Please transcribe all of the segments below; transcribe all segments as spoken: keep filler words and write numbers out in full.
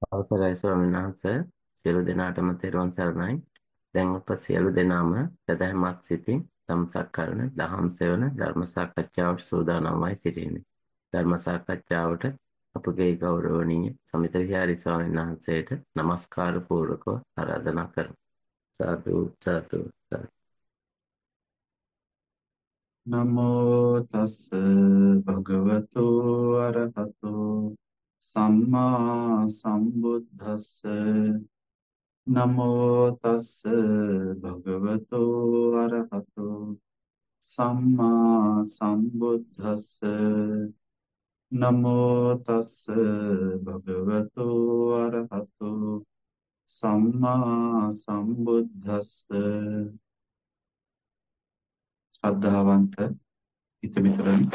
අවසරයි ස්වාමීන් වහන්සේ සියලු දෙනාටම තෙරුවන් සරණයි. දැන් අප සියලු දෙනාම සදහමත් සිතින් ධම්සක්කරණ දහම් සෙවන ධර්ම සාකච්ඡාවට සූදානම්වයි සිටින්නේ. ධර්ම සාකච්ඡාවට අපගේ ගෞරවනීය සමිත විහාරි ස්වාමීන් වහන්සේට নমස්කාර පූර්වකව ආරාධනා කරමි. සාදු සාදු සාදු. නමෝ තස් භගවතු අරහතෝ සම්මා සම්බුද්දස්ස නමෝ තස් භගවතු අරහතෝ සම්මා සම්බුද්දස්ස නමෝ තස් භගවතු අරහතෝ සම්මා සම්බුද්දස්ස ශ්‍රද්ධාවන්ත හිතමිතුරනි,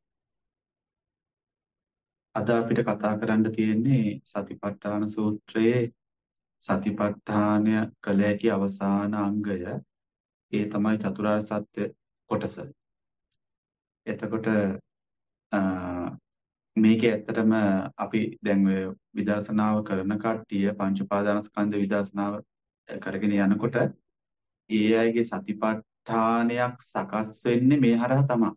අද අපිට කතා කරන්න තියෙන්නේ සතිපට්ඨාන සූත්‍රයේ සතිපට්ඨානය කළ හැකි අවසාන අංගය. ඒ තමයි චතුරාර්ය සත්‍ය කොටස. එතකොට මේකේ ඇත්තටම අපි දැන් ඔය විදර්ශනාව කරන කට්ටිය පංච උපාදානස්කන්ධ විදර්ශනාව කරගෙන යනකොට ඒ අයගේ සතිපට්ඨානයක් සකස් වෙන්නේ මේ හරහා තමයි.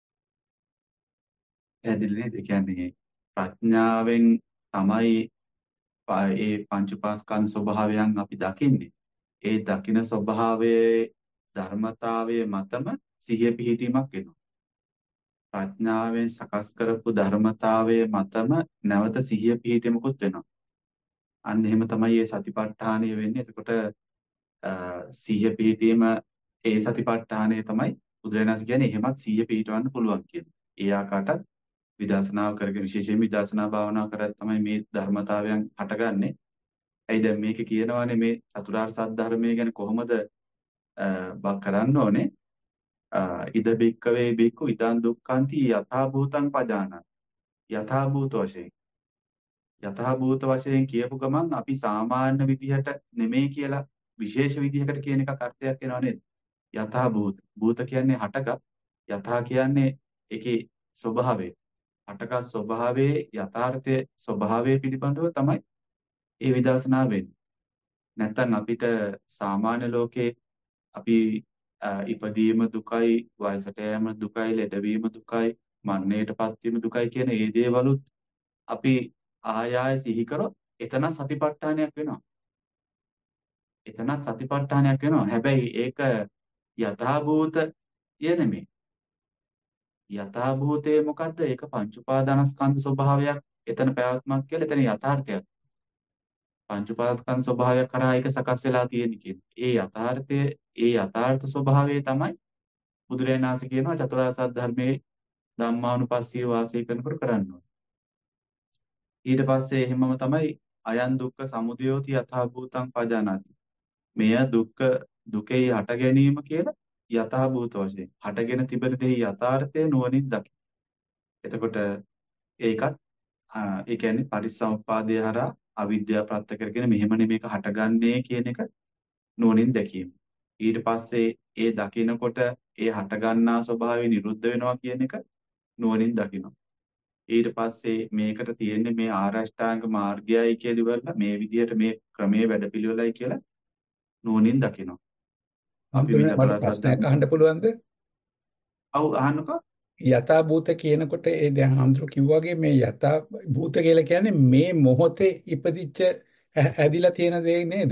පැහැදිලි නේද? ඒ කියන්නේ ප්‍රඥාවෙන් තමයි ඒ පංච උපාස්කන්ධ ස්වභාවයන් අපි දකින්නේ. ඒ දකින ස්වභාවයේ ධර්මතාවයේ මතම සිහිය පිහිටීමක් වෙනවා. ප්‍රඥාවෙන් සකස් කරපු ධර්මතාවයේ මතම නැවත සිහිය පිහිටීමකුත් වෙනවා. අන්න එහෙම තමයි මේ සතිපට්ඨානය වෙන්නේ. එතකොට සිහිය පිහිටීම ඒ සතිපට්ඨානය තමයි බුදුරජාණන් කියන්නේ එහෙමත් සිහිය පිහිටවන්න පුළුවන් කියන්නේ. ඒ ආකාරයට විදර්ශනාව කරගෙන විශේෂයෙන් විදර්ශනා භාවනා කරලා තමයි මේ ධර්මතාවයන් හටගන්නේ. ඇයි දැන් මේක කියනවානේ මේ චතුරාර්ය සත්‍ය ධර්මය ගැන කොහොමද බක් කරන්න ඕනේ? ඉද බික්කවේ බික්කු ඉදං දුක්ඛන්ති යථා භූතං පජානන. යථා භූත වශයෙන් යථා භූත වශයෙන් කියපු ගමන් අපි සාමාන්‍ය විදිහට නෙමෙයි කියලා විශේෂ විදිහකට කියන එකක් අර්ථයක් එනවා නේද? යථා භූත. භූත කියන්නේ හටගත්. යථා කියන්නේ ඒකේ ස්වභාවය. හටගත් ස්වභාවයේ යථාර්ථයේ ස්වභාවය පිළිබඳව තමයි ඒ විදර්ශනා වෙන්නේ. නැත්තම් අපිට සාමාන්‍ය ලෝකේ අපි ඉපදීම දුකයි, වයසට යෑම දුකයි, ලෙඩවීම දුකයි, මරණයටපත් වීම දුකයි කියන ඒ දේවලුත් අපි ආය ආය සිහි කරොත් එතන සතිපට්ඨානයක් වෙනවා. එතන සතිපට්ඨානයක් වෙනවා. හැබැයි ඒක යථාභූතය නෙමෙයි. යථාභූතය මොකද්ද? ඒක පංච උපාදානස්කන්ධ ස්වභාවයක්. එතන පැවැත්මක් කියලා එතන යථාර්ථයක්. පංච උපාදානස්කන්ධ ස්වභාවයක් කරා ඒක සකස් වෙලා තියෙන කියන්නේ. ඒ යථාර්ථය, ඒ යථාර්ථ ස්වභාවය තමයි බුදුරජාණන් වහන්සේ කියනවා චතුරාර්ය සත්‍ය ධර්මයේ ධම්මානුපස්සීව වාසය කරනකොට කරන්න ඕනේ. ඊට පස්සේ එහෙමම තමයි අයන් දුක්ඛ සමුදයෝති යථා භූතං පජානාති. මෙය දුක්ඛ දුකේ හට ගැනීම කියලා යථා භූත වශයෙන් හටගෙන තිබෙන දෙහි යථාර්ථය නුවණින් දකි. එතකොට ඒකත් ඒ කියන්නේ පටිච්චසමුප්පාදය හරහා අවිද්‍යාව ප්‍රත්‍ය කරගෙන මෙහෙමනේ මේක හටගන්නේ කියන එක නුවණින් දැකීම. ඊට පස්සේ ඒ දකිනකොට ඒ හටගන්නා ස්වභාවය නිරුද්ධ වෙනවා කියන එක නුවණින් දකිනවා. ඊට පස්සේ මේකට තියෙන්නේ මේ ආරෂ්ඨාංග මාර්ගයයි කියලා ඉවරලා මේ විදිහට මේ ක්‍රමයේ වැඩපිළිවෙලයි කියලා නුවණින් දකිනවා. අපි මේ හඳුනන මට චතුරාර්ය සත්‍ය ප්‍රශ්නයක් ධර්ම. අහන්න පුළුවන්ද? ඔව් අහන්නකෝ. යථා භූත කියනකොට ඒ දැන් හඳුරු කිව්වාගේ මේ යථා භූත කියලා කියන්නේ මේ මොහොතේ ඉපදිච්ච හැ- හැදිලා තියෙන දේ නේද?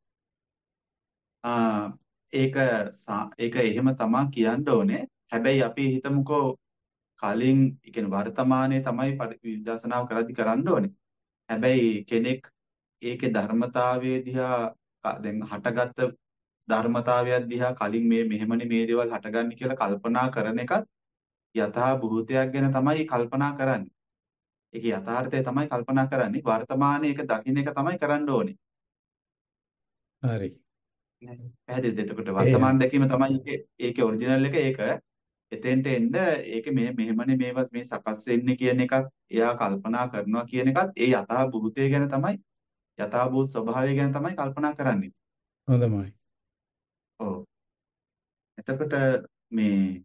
ආ ඒක සා- ඒක එහෙම තමා කියන්න ඕනේ. හැබැයි අපි හිතමුකෝ කලින් ඒ කියන්නේ වර්තමානයේ තමයි පරි- විදර්ශනාව කරද්දි කරන්න ඕනේ. හැබැයි කෙනෙක් ඒකේ ධර්මතාවයේ දිහා ක- දැන් හටගත්ත ධර්මතාවයක් දිහා කලින් මේ මෙහෙමනේ මේ දේවල් හටගන්නේ කියලා කල්පනා කරන එකත් යථා භූතයක් ගැන තමයි කල්පනා කරන්නේ. ඒකේ යථාර්ථය තමයි කල්පනා කරන්නේ. වර්තමානයේ ඒක දකින්න එක තමයි කරන්න ඕනේ. හරි. පැහැදිලිද? එතකොට ඒ වර්තමාන දැකීම තමයි ඒකේ ඒකේ ඔරිජිනල් එක ඒක. එතෙන්ට එන්න ඒකේ මේ මෙහෙමනේ මේවා මේ සකස් වෙන්නේ කියන එකක් එයා කල්පනා කරනවා කියන එකත් ඒ යථා භූතය ගැන තමයි යථා භූත ස්වභාවය ගැන තමයි කල්පනා කරන්නේ. හොඳමයි. ඔව්. එතකොට මේ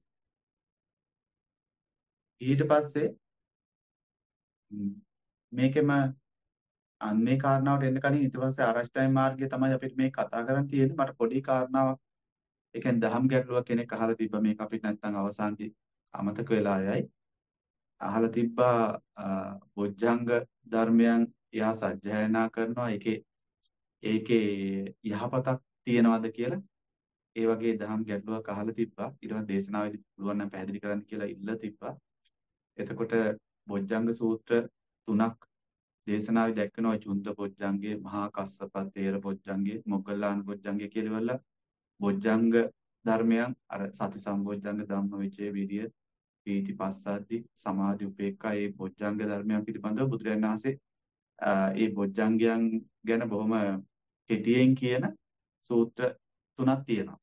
ඊට පස්සේ ම්, මේකෙම අන්නේ කාරණාවට එන්න කලින් ඊට පස්සේ ආරෂ්ඨායි මාර්ගය තමයි අපිට මේ කතා කරන් තියෙන්නේ. මට පොඩි කාරණාවක් ඒ කියන්නේ දහම් ගැටලුවක් කෙනෙක් අහලා තිබ්බා මේක අපිට නැත්තම් අවසානයේ අමතක වෙලා යයි. අහලා තිබ්බා බොජ්ජංග ධර්මයන් එයා සජ්ජායනා කරනවා ඒකේ ඒකේ යහපතක් තියනවද කියලා. ඒ වගේ දහම් ගැටලුවක් අහලා තිබ්බා. ඊට පස්සේ දේශනාවේදී පුළුවන් නම් පැහැදිලි කරන්න කියලා ඉල්ල තිබ්බා. එතකොට බොජ්ජංග සූත්‍ර තුනක් දේශනාවේ දැක්වෙනවා. චුන්ද බොජ්ජංගේ, මහා කස්සප තේර බොජ්ජංගේ, මොග්ගල්ලාන බොජ්ජංගේ කියලා වල බොජ්ජංග ධර්මයන් අර සති සම්බොජ්ජංග ධම්ම විචේ විරිය පීති පස්සද්දි සමාධි උපේක්ඛා මේ බොජ්ජංග ධර්මයන් පිළිබඳව බුදුරජාණන් වහන්සේ ඒ බොජ්ජංගයන් ගැන බොහොම කෙටියෙන් කියන සූත්‍ර තුනක් තියෙනවා.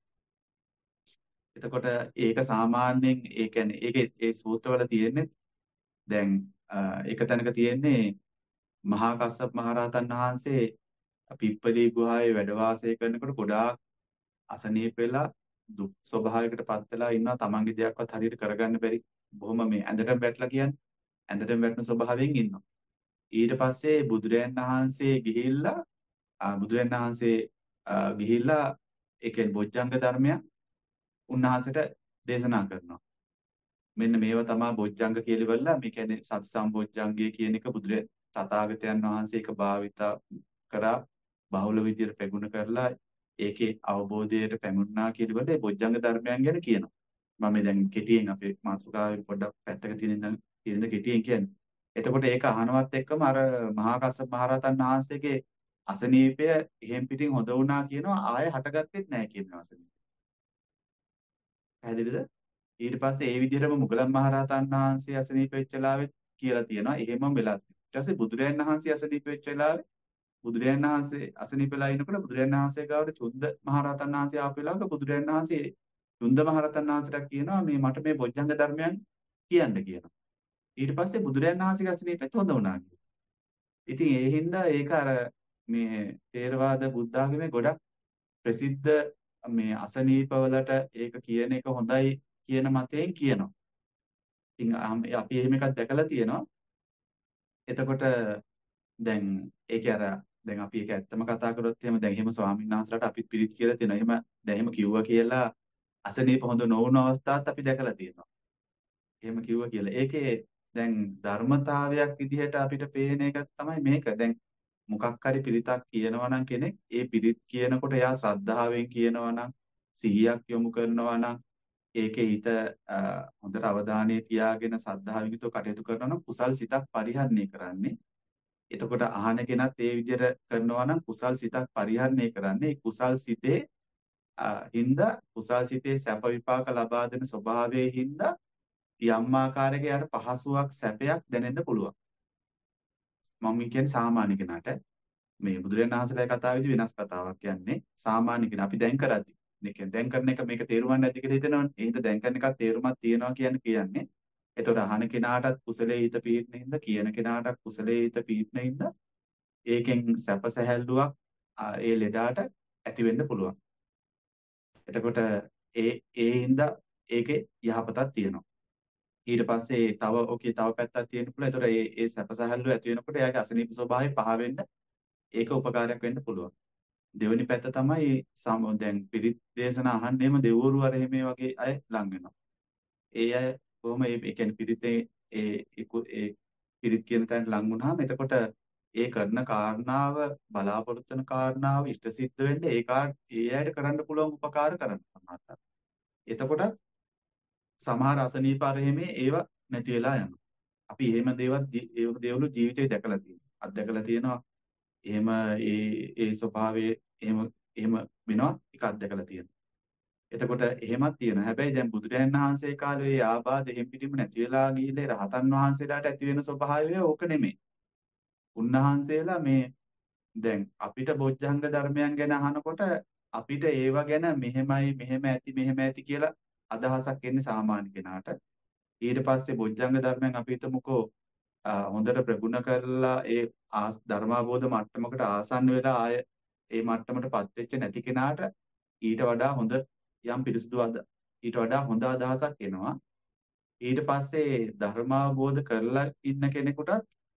එතකොට ඒක සාමාන්‍යයෙන් ඒ කියන්නේ ඒකේ ඒ සූත්‍රවල තියෙන්නේ දැන් එක තැනක තියෙන්නේ මහා කස්සප මහරහතන් වහන්සේ පිප්පලී ගුහාවේ වැඩ වාසය කරනකොට ගොඩාක් අසනීප වෙලා දුක් ස්වභාවයකට පත් වෙලා ඉන්නවා. තමන්ගේ දෙයක්වත් හරියට කරගන්න බැරි බොහොම මේ ඇඳටම වැටලා කියන්නේ ඇඳටම වැටෙන ස්වභාවයෙන් ඉන්නවා. ඊට පස්සේ බුදුරයන් වහන්සේ ගිහිල්ලා බුදුරයන් වහන්සේ ගිහිල්ලා ඒ කියන්නේ බොජ්ජංග ධර්මයන් උන්වහන්සේට දේශනා කරනවා. මෙන්න මේවා තමයි බොජ්ජංග කියලා ඉවරලා මේ කියන්නේ සති සම්බොජ්ජංගය කියන එක බුදුරජාණන් තථාගතයන් වහන්සේ ඒක භාවිතා කරා බහුල විදියට ප්‍රගුණ කරලා ඒකේ අවබෝධයට පැමුණා කියලා ඉවරලා ඒ බොජ්ජංග ධර්මයන් ගැන කියනවා. මම දැන් කෙටියෙන් අපේ මාතෘකාවේ පොඩ්ඩක් පැත්තක තියෙන ඉඳන් තියෙන කෙටියෙන් කියන්නේ. එතකොට ඒක අහනවත් එක්කම අර මහා කස්සප මහරහතන් වහන්සේගේ අසනීපය එහෙම් පිටින් හොද වුණා කියනවා ආයෙ හටගත්තෙත් නැහැ කියනවා අසනීපය. පැහැදිලිද? ඊට පස්සේ ඒ විදිහටම මුගලන් මහරහතන් වහන්සේ අසනීප වෙච්ච වෙලාවෙත් කියලා තියෙනවා එහෙමම වෙලා තියෙනවා. ඊට පස්සේ බුදුරයන් වහන්සේ අසනීප වෙච්ච වෙලාවේ බුදුරයන් වහන්සේ අසනීප වෙලා ඉනකොට බුදුරයන් වහන්සේ ගාවට චුන්ද මහරහතන් වහන්සේ ආපු වෙලාවක බුදුරයන් වහන්සේ චුන්ද මහරහතන් වහන්සේට කියනවා මේ මට මේ බොජ්ජංග ධර්මයන් කියන්න කියනවා. ඊට පස්සේ බුදුරයන් වහන්සේගේ අසනීපෙත් හොඳ වුණා කියලා. ඉතින් ඒ හින්දා ඒක අර මේ තේරවාද බුද්ධ ආගමේ ගොඩක් ප්‍රසිද්ධ මේ අසනීපවලට ඒක කියන එක හොඳයි කියන මතයෙන් කියනවා. ඉතින් අපි එහෙම එකක් දැකලා තියෙනවා. එතකොට දැන් ඒකේ අර දැන් අපි ඒක ඇත්තම කතා කරොත් එහෙම දැන් එහෙම ස්වාමීන් වහන්සේලාට අපිත් පිළිත් කියලා තියෙනවා. එහෙම දැන් එහෙම කිව්වා කියලා අසනීප හොඳ නොවුන අවස්ථාත් අපි දැකලා තියෙනවා. එහෙම කිව්වා කියලා. ඒකේ දැන් ධර්මතාවයක් විදිහට අපිට පේන එක තමයි මේක. දැන් මොකක් හරි පිළිතක් කියනවා නම් කෙනෙක් ඒ පිළිත් කියනකොට එයා ශ්‍රද්ධාවෙන් කියනවා නම් සිහියක් යොමු කරනවා නම් ඒකේ හිත හොඳට අවධානය තියාගෙන ශ්‍රද්ධාවෙන් යුතුව කටයුතු කරනවා නම් කුසල් සිතක් පරිහරණය කරන්නේ. එතකොට අහන කෙනත් ඒ විදිහට කරනවා නම් කුසල් සිතක් පරිහරණය කරන්නේ කුසල් සිතේ හින්දා කුසල් සිතේ සැප විපාක ලබා දෙන ස්වභාවයේ හින්දා යම් ආකාරයක යාට පහසුවක් සැපයක් දැනෙන්න පුළුවන්. මම කියන්නේ සාමාන්‍ය කෙනාට මේ බුදුරජාණන් වහන්සේලා කතාවේදී වෙනස් කතාවක් කියන්නේ සාමාන්‍ය කෙනා අපි දැන් කරද්දි මේ කියන්නේ දැන් කරන එක මේක තේරුම් ගන්න නැති කියලා හිතනවනේ. ඒ හින්දා දැන් කරන එකක් තේරුමක් තියනවා කියන්නේ කියන්නේ. එතකොට අහන කෙනාටත් කුසලයේ හිත පීඩන හින්දා කියන කෙනාටත් කුසලයේ හිත පීඩන හින්දා ඒකෙන් සැප සැහැල්ලුවක් ඒ ලෙඩාට ඇති වෙන්න පුළුවන්. එතකොට ඒ ඒ හින්දා ඒකේ යහපතක් තියෙනවා. ඊට පස්සේ තව ඕකේ තව පැත්තක් තියෙන්න පුළුවන්. ඒතකොට ඒ ඒ සැපසහල්ලු ඇති වෙනකොට එයාගේ අසනීප ස්වභාවය පහ වෙන්න ඒක උපකාරයක් වෙන්න පුළුවන්. දෙවෙනි පැත්ත තමයි සම දැන් පිරිත් දේශන අහන්නෙම දෙවරු අර එහෙම වගේ අය ලං වෙනවා. ඒ අය කොහොම ඒ කියන්නේ පිරිතේ ඒ ඒ පිරිත් කියන තැනට ලං වුණාම එතකොට ඒ කරන කාරණාව බලාපොරොත්තු වෙන කාරණාව ඉෂ්ට සිද්ධ වෙන්න ඒ කාර් ඒ අයට කරන්න පුළුවන් උපකාර කරන්න සමහරට. එතකොට සමහර අසනීප අරෙහිමේ ඒව නැති වෙලා යනවා. අපි එහෙම දේවල් ඒ දේවලු ජීවිතේ දැකලා තියෙනවා. අත්දැකලා තියෙනවා. එහෙම ඒ ඒ ස්වභාවයේ එහෙම එහෙම වෙනවා එක අත්දැකලා තියෙනවා. එතකොට එහෙමත් තියෙනවා. හැබැයි දැන් බුදුරජාණන් වහන්සේ කාලේ ඒ ආබාධ එහෙම් පිටින්ම නැති වෙලා ගිහිල්ලා රහතන් වහන්සේලාට ඇති වෙන ස්වභාවය ඕක නෙමෙයි. උන්වහන්සේලා මේ දැන් අපිට බොජ්ජංග ධර්මයන් ගැන අහනකොට අපිට ඒව ගැන මෙහෙමයි මෙහෙම ඇති මෙහෙම ඇති කියලා අදහසක් එන්නේ සාමාන්‍ය කෙනාට. ඊට පස්සේ බොජ්ජංග ධර්මයන් අපි හිතමුකෝ හොඳට ප්‍රගුණ කරලා ඒ ධර්මාබෝධ මට්ටමකට ආසන්න වෙලා ආය ඒ මට්ටමටපත් වෙච්ච නැති කෙනාට ඊට වඩා හොඳ යම් පිරිසුදු අද ඊට වඩා හොඳ අදහසක් එනවා. ඊට පස්සේ ධර්මාබෝධ කරලා ඉන්න කෙනෙකුට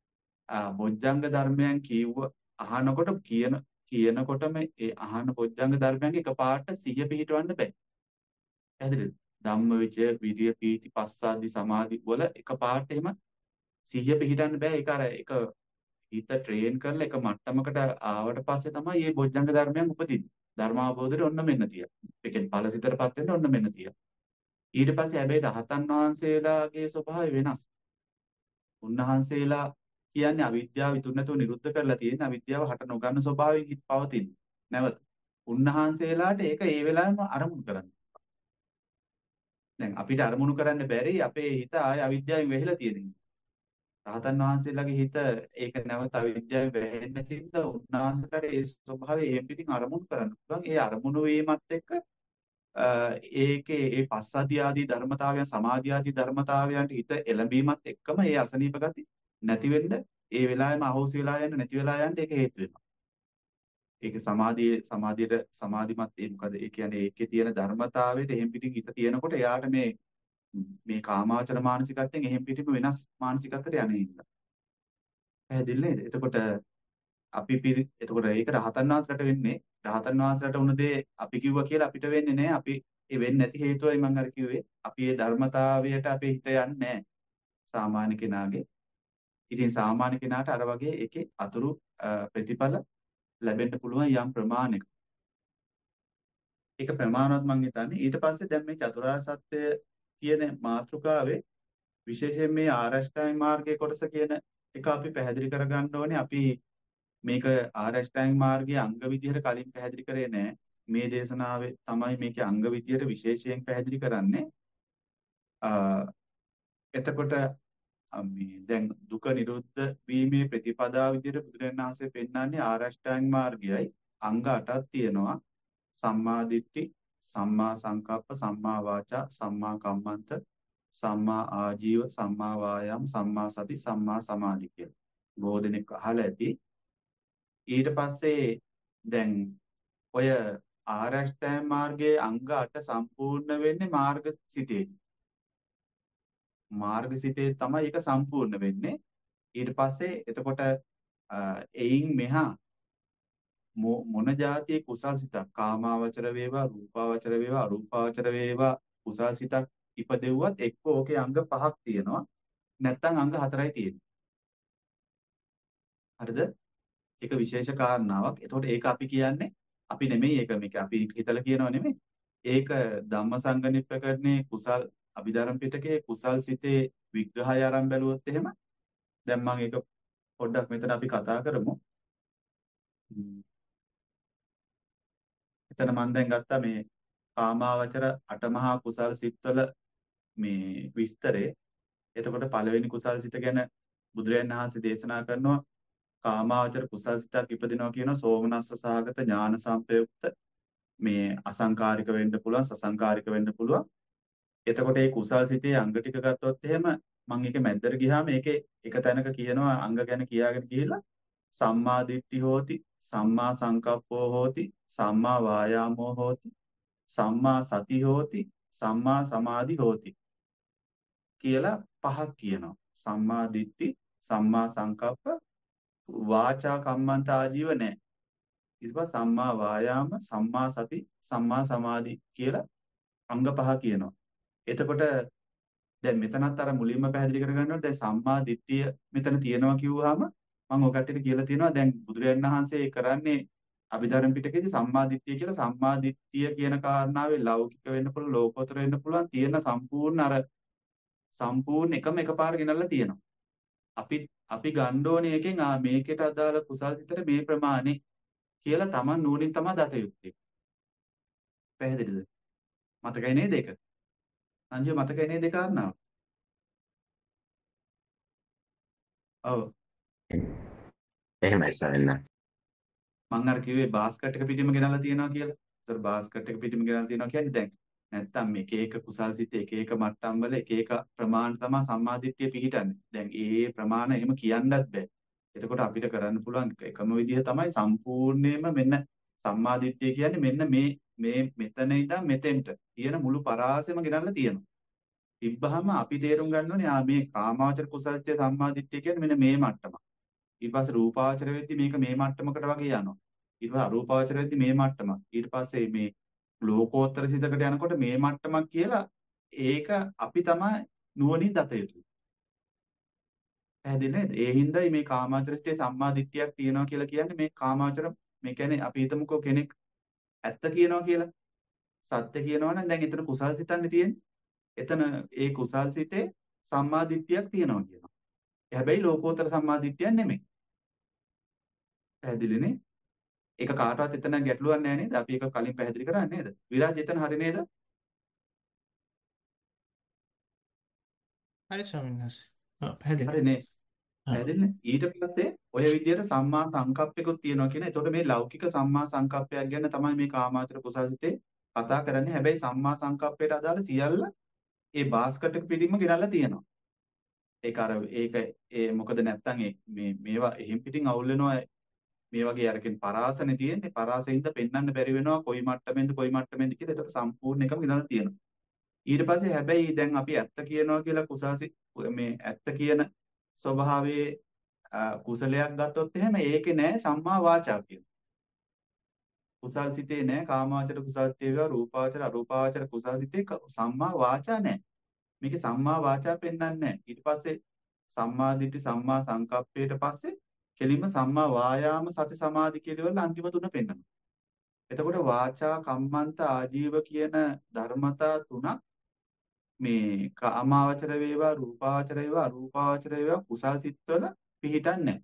ආ, බොජ්ජංග ධර්මයන් කියව අහනකොට කියන කියනකොටම ඒ අහන බොජ්ජංග ධර්මයන්ගේ එකපාරට සිහිය පිහිටවන්න බෑ. පැහැදිලිද? ධම්මවිචය, විරිය, පීති, පස්සද්ධි, සමාධි වල එකපාරට එහෙම සිහිය පිහිටන්න බෑ. ඒක අර එක හිත ට්‍රේන් කරලා එක මට්ටමකට ආවට පස්සේ තමයි මේ බොජ්ජංග ධර්මයන් උපදින්නේ. ධර්මාවබෝධයට ඔන්න මෙන්න තිය. ඒ කියන්නේ ඵලසිතටපත් වෙන්න ඔන්න මෙන්න තිය. ඊට පස්සේ හැබැයි රහතන් වහන්සේලාගේ ස්වභාවය වෙනස්. උන්වහන්සේලා කියන්නේ අවිද්‍යාව ඉතුරු නැතුව නිරුද්ධ කරලා තියෙන අවිද්‍යාව හට නොගන්න ස්වභාවයෙන් හිත පවතින. නැවත උන්වහන්සේලාට ඒක ඒ වෙලාවෙම අරමුණු කරන්න. දැන් අපිට අරමුණු කරන්න බැරි අපේ හිත ආය අවිද්‍යාවෙන් වැහිලා තියෙන හින්දා. රහතන් වහන්සේලාගේ හිත ඒක නැවත අවිද්‍යාවෙන් වැහෙන්නේ නැති හින්දා උන්වහන්සේලාට ඒ ස්වභාවය එහෙම් පිටින් අරමුණු කරන්න පුළුවන්. ඒ අරමුණු වීමත් එක්ක අ, ඒකේ ඒ පස්සද්ධිය ආදී ධර්මතාවයන් සමාධිය ආදී ධර්මතාවයන්ට හිත එළඹීමත් එක්කම ඒ අසනීප ගති නැති වෙන්න ඒ වෙලාවෙම අහෝසි වෙලා යන්න නැති වෙලා යන්න ඒක හේතු වෙනවා. ඒක සමාධියේ සමාධියට සමාධිමත් ඒ මොකද ඒ කියන්නේ ඒකේ තියෙන ධර්මතාවයට එහෙම් පිටින් හිත තියෙනකොට එයාට මේ මේ කාමාවචර මානසිකත්වයෙන් එහෙම් පිටින්ම වෙනස් මානසිකත්වයට යන්නේ ඉන්න. පැහැදිලි නේද? එතකොට අපි පිරි එතකොට ඒක රහතන් වහන්සේලාට වෙන්නේ රහතන් වහන්සේලාට වුණ දේ අපි කිව්වා කියලා අපිට වෙන්නේ නැහැ. අපි ඒ වෙන්නේ නැති හේතුවයි මම අර කිව්වේ. අපි ඒ ධර්මතාවයට අපේ හිත යන්නේ නැහැ. සාමාන්‍ය කෙනාගේ. ඉතින් සාමාන්‍ය කෙනාට අර වගේ ඒකේ අතුරු අ, ප්‍රතිඵල ලැබෙන්න පුළුවන් යම් ප්‍රමාණයක. ඒක ප්‍රමාණවත් මම හිතන්නේ. ඊට පස්සේ දැන් මේ චතුරාර්ය සත්‍ය කියන මාතෘකාවේ විශේෂයෙන් මේ ආරෂ්ඨාංග මාර්ගයේ කොටස කියන එක අපි පැහැදිලි කරගන්න ඕනේ. අපි මේක ආරෂ්ඨාංග මාර්ගයේ අංග විදිහට කලින් පැහැදිලි කරේ නෑ. මේ දේශනාවේ තමයි මේකේ අංග විදිහට විශේෂයෙන් පැහැදිලි කරන්නේ. අ, එතකොට අ, මේ දැන් දුක නිරුද්ධ වීමේ ප්‍රතිපදාව විදිහට බුදුරජාණන් වහන්සේ පෙන්වන්නේ ආරෂ්ඨාංග මාර්ගයයි අංග අටක් තියෙනවා. සම්මා දිට්ඨි, සම්මා සංකප්ප, සම්මා වාචා, සම්මා කම්මන්ත, සම්මා ආජීව, සම්මා වායාම, සම්මා සති, සම්මා සමාධි කියලා. බොහෝ දෙනෙක් අහලා ඇති. ඊට පස්සේ දැන් ඔය ආරෂ්ඨාංග මාර්ගයේ අංග අට සම්පූර්ණ වෙන්නේ මාර්ගසිතේදී. මාර්ගසිතේ තමයි ඒක සම්පූර්ණ වෙන්නේ. ඊට පස්සේ එතකොට අ, එයින් මෙහා මො- මොන જાතියේ කුසල් සිතක් කාමාවචර වේවා රූපාවචර වේවා අරූපාවචර වේවා කුසල් සිතක් ඉපදෙව්වත් එක්ක ඕකේ අංග පහක් තියෙනවා නැත්නම් අංග හතරයි තියෙන්නේ. හරිද? ඒක විශේෂ කාරණාවක්. එතකොට ඒක අපි කියන්නේ අපි නෙමෙයි ඒක මේක අපි හිතලා කියනව නෙමෙයි. ඒක ධම්මසංගණිප්පකරණේ කුසල් අභිධර්ම පිටකයේ කුසල් සිතේ විග්‍රහය අරන් බැලුවොත් එහෙම දැන් මම ඒක පොඩ්ඩක් මෙතන අපි කතා කරමු. හ්ම්. එතන මම දැන් ගත්තා මේ කාමාවචර අටමහා කුසල් සිත්වල මේ විස්තරේ. එතකොට පළවෙනි කුසල් සිත ගැන බුදුරජාණන් වහන්සේ දේශනා කරනවා කාමාවචර කුසල් සිතක් ඉපදිනවා කියනවා සෝමනස්ස සහගත ඥාන සංපයුක්ත මේ අසංකාරික වෙන්න පුළුවන් සසංකාරික වෙන්න පුළුවන්. එතකොට මේ කුසල් සිතේ අංග ටික ගත්තොත් එහෙම මම ඒකේ මැද්දට ගියාම ඒකේ එක තැනක කියනවා අංග ගැන කියාගෙන ගිහිල්ලා සම්මා දිට්ඨි හෝති සම්මා සංකප්පෝ හෝති සම්මා වායාමෝ හෝති සම්මා සති හෝති සම්මා සමාධි හෝති කියලා පහක් කියනවා. සම්මා දිට්ඨි සම්මා සංකප්ප වාචා කම්මන්ත ආජීව නැහැ. ඊට පස්සේ සම්මා වායාම සම්මා සති සම්මා සමාධි කියලා අංග පහ කියනවා. එතකොට දැන් මෙතනත් අර මුලින්ම පැහැදිලි කරගන්නවා දැන් සම්මා දිට්ඨිය මෙතන තියෙනවා කිව්වහම මම ඔය කට්ටියට කියලා තියෙනවා දැන් බුදුරජාණන් වහන්සේ කරන්නේ අභිධර්ම පිටකයේදී සම්මා දිට්ඨිය කියලා සම්මා දිට්ඨිය කියන කාරණාවේ ලෞකික වෙන්න පුළුවන් ලෝකෝත්තර වෙන්න පුළුවන් තියෙන සම්පූර්ණ අර සම්පූර්ණ එකම එකපාර ගෙනල්ලා තියෙනවා. අපි අපි ගන්න ඕනේ එකෙන් ආ මේකට අදාළ කුසල් සිතට මේ ප්‍රමාණය කියලා Taman නුවණින් තමයි දත යුත්තේ. පැහැදිලිද? මතකයි නේද ඒක? සංජය මතකයි නේද ඒ කාරණාව? ඔව්. එහෙමයි සවෙන්න. මං අර කිව්වේ බාස්කට් එක පිටිම ගෙනල්ලා තියනවා කියලා. ඒතර බාස්කට් එක පිටිම ගෙනල්ලා තියනවා කියන්නේ දැන් නැත්තම් එක එක කුසල් සිත එක එක මට්ටම් වල එක එක ප්‍රමාණ තමයි සම්මාදිට්ඨිය පිහිටන්නේ. දැන් ඒ ප්‍රමාණ එහෙම කියන්නත් බෑ. එතකොට අපිට කරන්න පුළුවන් එකම විදිහ තමයි සම්පූර්ණයෙන්ම මෙන්න සම්මාදිට්ඨිය කියන්නේ මෙන්න මේ මේ මෙතන ඉඳන් මෙතෙන්ට තියෙන මුළු පරාසෙම ගෙනල්ලා තියෙනවා. තිබ්බහම අපි තේරුම් ගන්න ඕනේ ආ මේ කාමාවචර කුසල් සිතේ සම්මාදිට්ඨිය කියන්නේ මෙන්න මේ මට්ටම. ඊට පස්සේ රූපාවචර වෙද්දී මේක මේ මට්ටමකට වගේ යනවා. ඊට පස්සේ අරූපාවචර වෙද්දී මේ මට්ටමක්. ඊට පස්සේ මේ ලෝකෝත්තර සිතකට යනකොට මේ මට්ටමක් කියලා ඒක අපි තමයි නුවණින් දත යුතුයි. පැහැදිලි නේද? ඒ හින්දායි මේ කාමාවචර සිතේ සම්මා දිට්ඨියක් තියෙනවා කියලා කියන්නේ මේ කාමාවචර මේ කියන්නේ අපි හිතමුකෝ කෙනෙක් ඇත්ත කියනවා කියලා. සත්‍ය කියනවා නම් දැන් එතන කුසල් සිතන්නේ තියෙන්නේ. එතන ඒ කුසල් සිතේ සම්මා දිට්ඨියක් තියෙනවා කියනවා. හැබැයි ලෝකෝත්තර සම්මා දිට්ඨියක් නෙමෙයි. පැහැදිලිනේ? ඒක කාටවත් එතන ගැටලුවක් නැහැ නේද? අපි ඒක කලින් පැහැදිලි කරා නේද? විරාජ් එතන හරි නේද? හරි ස්වාමීන් වහන්සේ. ඔව් පැහැදිලි. හරිනේ. ඔව්. පැහැදිලිනේ? ඊට පස්සේ ඔය විදිහට සම්මා සංකප්පිකුත් තියෙනවා කියන. එතකොට මේ ලෞකික සම්මා සංකප්පයක් ගැන තමයි මේ කාමාවචර කුසල්සිතේ කතා කරන්නේ. හැබැයි සම්මා සංකප්පයට අදාළ සියල්ල ඒ බාස්කට් එක පිටින්ම ගෙනල්ලා තියෙනවා. ඒක අර ඒක ඒ මොකද නැත්තම් මේ මේවා එහෙම් පිටින් අවුල් වෙනවා. මේ වගේ අරකින් පරාසනේ තියෙන්නේ. පරාසෙන්ද පෙන්වන්න බැරි වෙනවා කොයි මට්ටමෙන්ද කොයි මට්ටමෙන්ද කියලා. ඒක සම්පූර්ණ එකම ගෙනල්ලා තියෙනවා. ඊට පස්සේ හැබැයි දැන් අපි ඇත්ත කියනවා කියලා කුසාසි මේ ඇත්ත කියන ස්වභාවයේ කුසලයක් ගත්තොත් එහෙම ඒකේ නෑ සම්මා වාචා කියන. කුසල් සිතේ නෑ කාමාවචර කුසල්සිතේ වේවා රූපාවචර අරූපාවචර කුසල්සිතේ සම්මා වාචා නෑ. මේකේ සම්මා වාචා පෙන්වන්නේ නෑ. ඊට පස්සේ සම්මා දිට්ඨි සම්මා සංකප්පයට පස්සේ කෙලින්ම සම්මා වායාම සති සමාධි කියලා වල අන්තිම තුන පෙන්වනවා. එතකොට වාචා කම්මන්ත ආජීව කියන ධර්මතා තුනක් මේ කාමාවචර වේවා රූපාවචර වේවා අරූපාවචර වේවා කුසල් සිත්වල පිහිටන්නේ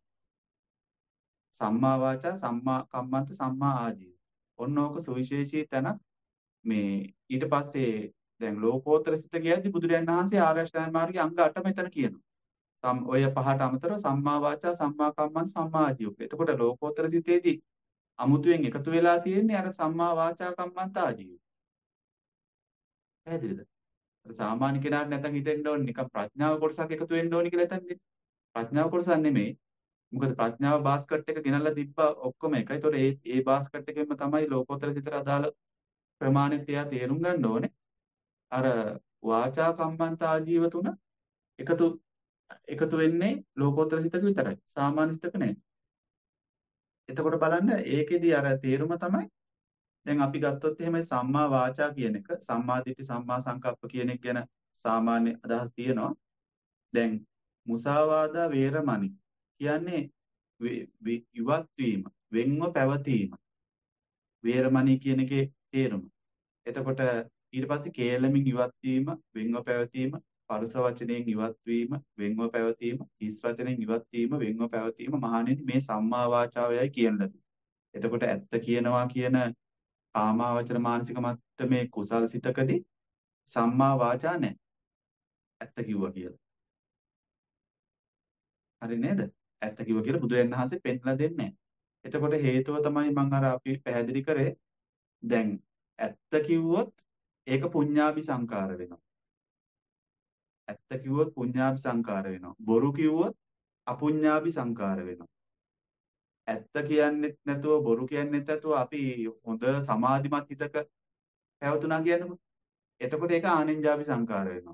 සම්මා වාචා සම්මා කම්මන්ත සම්මා ආජීව. ඔන්න ඕක සුවිශේෂී තැනක් මේ ඊට පස්සේ දැන් ලෝකෝත්තර සිත කියද්දි බුදුරජාණන් වහන්සේ ආර්ය අෂ්ටාංග මාර්ගයේ අංග අට මෙතන කියනවා. සම් ඔය පහට අමතරව සම්මා වාචා සම්මා කම්මන්ත සම්මා ආජීව. එතකොට ලෝකෝත්තර සිතේදී අමුතුවෙන් එකතු වෙලා තියෙන්නේ අර සම්මා වාචා කම්මන්ත ආජීව. පැහැදිලිද? සාමාන්‍ය කෙනාට නැත්නම් හිතෙන්න ඕනේ නිකන් ප්‍රඥාව කොටසක් එකතු වෙන්න ඕනි කියලා හිතන්නේ. ප්‍රඥාව කොටසක් නෙමෙයි. මොකද ප්‍රඥාව බාස්කට් එක ගෙනල්ලා තිබ්බා ඔක්කොම එකයි. ඒතකොට ඒ ඒ බාස්කට් එකෙන්ම තමයි ලෝකෝත්තර සිතට අදාළ ප්‍රමාණෙත් එයා තේරුම් ගන්න ඕනේ. අර වාචා කම්මන්ත ආජීව තුන එකතු එකතු වෙන්නේ ලෝකෝත්තර සිතක විතරයි. සාමාන්‍ය සිතක නෑ. එතකොට බලන්න ඒකෙදි අර තේරුම තමයි දැන් අපි ගත්තොත් එහෙම සම්මා වාචා කියන එක සම්මා දිට්ඨි සම්මා සංකප්ප කියන එක ගැන සාමාන්‍ය අදහස් තියෙනවා. දැන් මුසාවාදා වේරමණි කියන්නේ ඉවත් වීම, වෙන්ව පැවතීම. වේරමණි කියන එකේ තේරුම. එතකොට ඊට පස්සේ කේලමින් ඉවත් වීම, වෙන්ව පැවතීම, පරුස වචනයෙන් ඉවත් වීම, වෙන්ව පැවතීම, හිස් වචනයෙන් ඉවත් වීම, වෙන්ව පැවතීම මහණෙනි මේ සම්මා වාචාවයයි කියන ලද. එතකොට ඇත්ත කියනවා කියන කාමාවචර මානසික මට්ටමේ කුසල් සිතකදී සම්මා වාචා නැහැ. ඇත්ත කිව්වා කියලා. හරි නේද? ඇත්ත කිව්වා කියලා බුදුරජාණන් වහන්සේ පෙන්ලා දෙන්නේ නැහැ. එතකොට හේතුව තමයි මම අර අපි පැහැදිලි කරේ. දැන් ඇත්ත කිව්වොත් ඒක පුඤ්ඤාභි සංකාර වෙනවා. ඇත්ත කිව්වොත් පුඤ්ඤාභි සංකාර වෙනවා. බොරු කිව්වොත් අපුඤ්ඤාභි සංකාර වෙනවා. ඇත්ත කියන්නෙත් නැතුව බොරු කියන්නෙත් නැතුව අපි හොඳ සමාධිමත් හිතක පැවතුනා කියන්නකො. එතකොට ඒක ආනෙන්ජාභි සංකාර වෙනවා.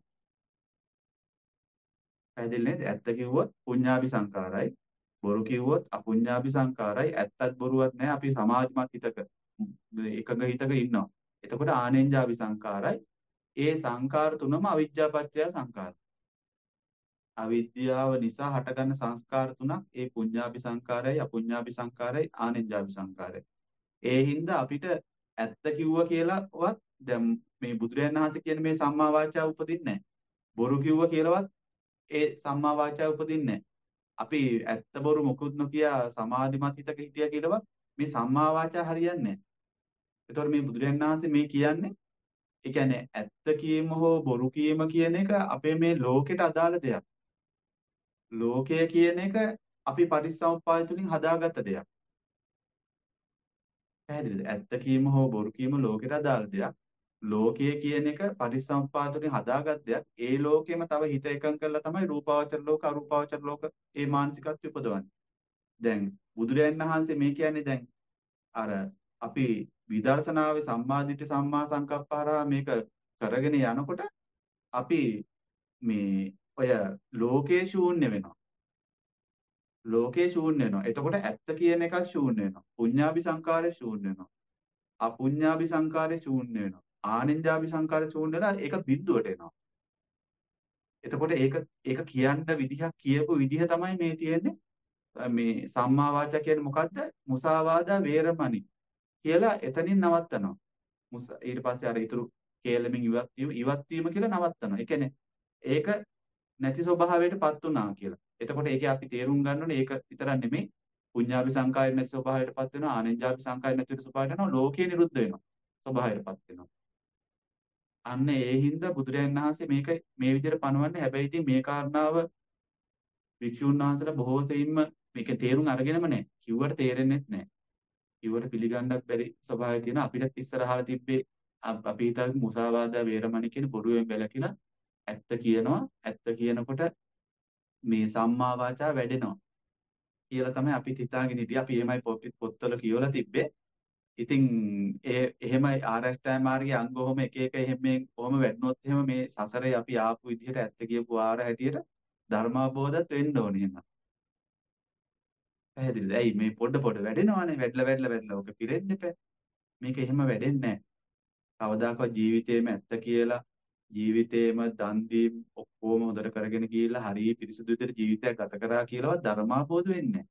පැහැදිලි නේද? ඇත්ත කිව්වොත් පුඤ්ඤාභි සංකාරයි. බොරු කිව්වොත් අපුඤ්ඤාභි සංකාරයි. ඇත්තත් බොරුවත් නැහැ. අපි සමාධිමත් හිතක එකඟ හිතක ඉන්නවා. එතකොට ආනෙන්ජාභි සංකාරයි. ඒ සංකාර තුනම අවිජ්ජාපච්චය සංකාර. අවිද්‍යාව නිසා හටගන්න සංස්කාර තුනක් ඒ පුඤ්ඤාභි සංකාරයයි අපුඤ්ඤාභි සංකාරයයි ආනෙන්ජාභි සංකාරයයි. ඒ හින්දා අපිට ඇත්ත කිව්වා කියලාවත් දැන් මේ බුදුරජාණන් වහන්සේ කියන මේ සම්මා වාචාව උපදින්නේ නැහැ. බොරු කිව්වා කියලාවත් ඒ සම්මා වාචාව උපදින්නේ නැහැ. අපි ඇත්ත බොරු මොකුත් නොකිය සමාධිමත් හිතක හිටියා කියලාවත් මේ සම්මා වාචා හරියන්නේ නැහැ. ඒතකොට මේ බුදුරජාණන් වහන්සේ මේ කියන්නේ ඒ කියන්නේ ඇත්ත කීම හෝ බොරු කීම කියන එක අපේ මේ ලෝකෙට අදාළ දෙයක්. ලෝකය කියන එක අපි පටිච්චසමුප්පාද තුලින් හදාගත්ත දෙයක්. පැහැදිලිද? ඇත්ත කීම හෝ බොරු කීම ලෝකෙට අදාළ දෙයක්. ලෝකය කියන එක පටිච්චසමුප්පාද තුලින් හදාගත් දෙයක්. ඒ ලෝකෙම තව හිත එකඟ කරලා තමයි රූපාවචර ලෝක, අරූපාවචර ලෝක ඒ මානසිකත්වය උපදවන්නේ. දැන් බුදුරජාණන් වහන්සේ මේ කියන්නේ දැන් අර අපි විදර්ශනාවේ සම්මාදිට්ඨි සම්මා සංකප්පහරහා මේක කරගෙන යනකොට අපි මේ ඔය ලෝකේ ශූන්‍ය වෙනවා. ලෝකේ ශූන්‍ය වෙනවා. එතකොට ඇත්ත කියන එකත් ශූන්‍ය වෙනවා. පුඤ්ඤාභි සංකාරය ශූන්‍ය වෙනවා. අපුඤ්ඤාභි සංකාරය ශූන්‍ය වෙනවා. ආනෙන්ජාභි සංකාරය ශූන්‍ය වෙලා ඒක බිඳුවට එනවා. එතකොට ඒක ඒක කියන්න විදිහක් කියපු විදිහ තමයි මේ තියෙන්නේ. මේ සම්මා වාචා කියන්නේ මොකද්ද? මුසාවාදා වේරමණී කියලා එතනින් නවත්තනවා. මුස ඊට පස්සේ අර ඊතුරු කේලමින් ඉවත් වීම ඉවත් වීම කියලා නවත්තනවා. ඒ කියන්නේ ඒක නැති ස්වභාවයටපත් වුණා කියලා. එතකොට ඒකේ අපි තේරුම් ගන්න ඕනේ ඒක විතරක් නෙමෙයි. පුඤ්ඤාභි සංකාරය නැති ස්වභාවයටපත් වෙනවා. ආනෙන්ජාභි සංකාරය නැති ස්වභාවයට යනවා. ලෝකේ නිරුද්ධ වෙනවා. ස්වභාවයටපත් වෙනවා. අන්න ඒ හින්දා බුදුරජාණන් වහන්සේ මේක මේ විදිහට පනවන්නේ. හැබැයි ඉතින් මේ කාරණාව වික්ෂුන් වහන්සේලා බොහෝ සෙයින්ම මේක තේරුම් අරගෙනම නැහැ. කිව්වට තේරෙන්නේත් නැහැ. කිව්වට පිළිගන්නත් බැරි ස්වභාවය තියෙන අපිට ඉස්සරහලා තිබ්බේ අප- අපි හිතාවේ මුසාවාදා වේරමණී කියන බොරුවෙන් වැළකීලා ඇත්ත කියනවා. ඇත්ත කියනකොට මේ සම්මා වාචා වැඩෙනවා කියලා තමයි අපිත් හිතාගෙන හිටියේ. අපි එහෙමයි පොත් පොත්වල කියවලා තිබ්බේ. ඉතින් ඒ එහෙමයි ආරෂ්ඨාය මාර්ගයේ අංග ඔහොම එක එක එහෙම මේ කොහොම වැඩනොත් එහෙම මේ සසරේ අපි ආපු විදිහට ඇත්ත කියපු ආර හැටියට ධර්මාබෝධත් වෙන්න ඕනේ එහෙනම්. පැහැදිලිද? ඇයි මේ පොඩ පොඩ වැඩෙනවානේ වැඩලා වැඩලා වැඩලා ඔක පිරෙන්න එපා. මේක එහෙම වැඩෙන්නේ නැහැ. කවදාකවත් ජීවිතේම ඇත්ත කියලා ජීවිතේම දන් දීම් ඔක්කොම හොදට කරගෙන ගිහිල්ලා හරිය පිරිසුදු විදිහට ජීවිතයක් ගත කරා කියලාවත් ධර්මාබෝධ වෙන්නේ නැහැ.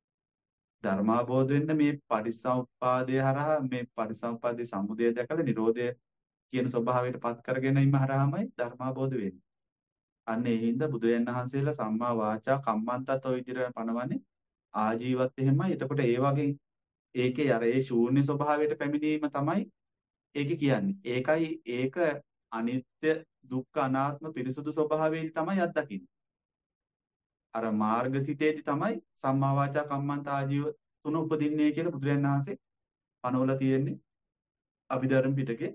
ධර්මාබෝධ වෙන්න මේ පටිච්චසමුප්පාදය හරහා මේ පටිච්චසමුප්පාදයේ සමුදය දැකලා නිරෝධය කියන ස්වභාවයට පත් කරගෙන ඉන්න හරහාමයි ධර්මාබෝධ වෙන්නේ. අන්න ඒ හින්දා බුදුරජාණන් වහන්සේලා සම්මා වාචා කම්මන්තත් ඔය විදිහට පනවන්නේ ආජීවත් එහෙමයි. එතකොට ඒ වගේ ඒකේ අර ඒ ශූන්‍ය ස්වභාවයට පැමිණීම තමයි ඒකේ කියන්නේ. ඒකයි ඒක අනිත්‍ය දුක්ඛ අනාත්ම පිරිසුදු ස්වභාවයෙන් තමයි අත්දකින්නේ. අර මාර්ගසිතේදී තමයි සම්මා වාචා කම්මන්ත ආජීව තුන උපදින්නේ කියලා බුදුරජාණන් වහන්සේ පනවලා තියෙන්නේ අභිධර්ම පිටකේ.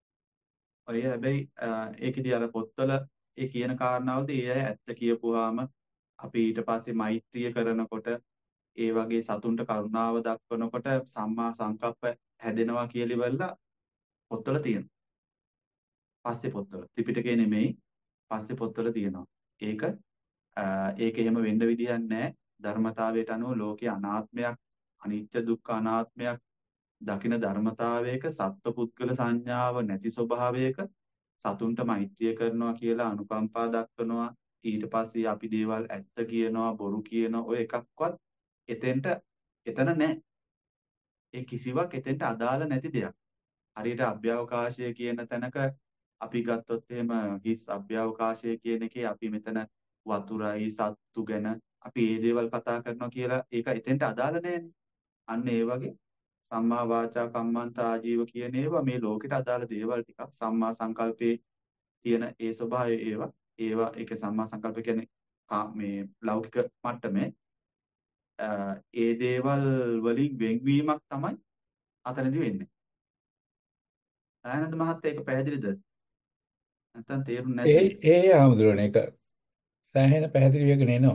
ඔය හැබැයි අ, ඒකෙදී අර පොත්වල ඒ කියන කාරණාවලදී ඒ අය ඇත්ත කියපුවාම අපි ඊට පස්සේ මෛත්‍රිය කරනකොට ඒ වගේ සතුන්ට කරුණාව දක්වනකොට සම්මා සංකප්ප හැදෙනවා කියලා ඉවරලා පොත්වල තියෙනවා. පස්සේ පොත්වල ත්‍රිපිටකේ නෙමෙයි පස්සේ පොත්වල තියෙනවා. ඒක අ, ඒක එහෙම වෙන්න විදිහක් නැහැ. ධර්මතාවයට අනුව ලෝකේ අනාත්මයක් අනිත්‍ය දුක්ඛ අනාත්මයක් දකින ධර්මතාවයක සත්පුද්ගල සංඥාව නැති ස්වභාවයක සතුන්ට මෛත්‍රිය කරනවා කියලා අනුකම්පා දක්වනවා. ඊට පස්සේ අපි දේවල් ඇත්ත කියනවා බොරු කියනවා ඔය එකක්වත් එතෙන්ට එතන නැහැ. ඒ කිසිවක් එතෙන්ට අදාළ නැති දෙයක්. හරියට අභ්‍යවකාශය කියන තැනක අපි ගත්තොත් එහෙම හිස් අභ්‍යවකාශය කියන එකේ අපි මෙතන වතුරයි සත්තු ගැන අපි මේ දේවල් කතා කරනවා කියලා ඒක එතෙන්ට අදාළ නැහැනේ. අන්න ඒ වගේ සම්මා වාචා කම්මන්ත ආජීව කියන ඒවා මේ ලෝකෙට අදාළ දේවල් ටිකක් සම්මා සංකල්පේ තියෙන ඒ ස්වභාවය ඒවා ඒවා ඒක සම්මා සංකල්ප කියන්නේ කා- මේ ලෞකික මට්ටමේ අ, ඒ දේවල් වලින් වෙන්වීමක් තමයි අතනදි වෙන්නේ. ආනන්ද මහත්තයා ඒක පැහැදිලිද? නැත්නම් තේරුන්නේ ඒ නැද්ද? ඒ ආමුදුරනේ ඒක සෑහෙන පැහැදිලි වෙගෙන එනවා.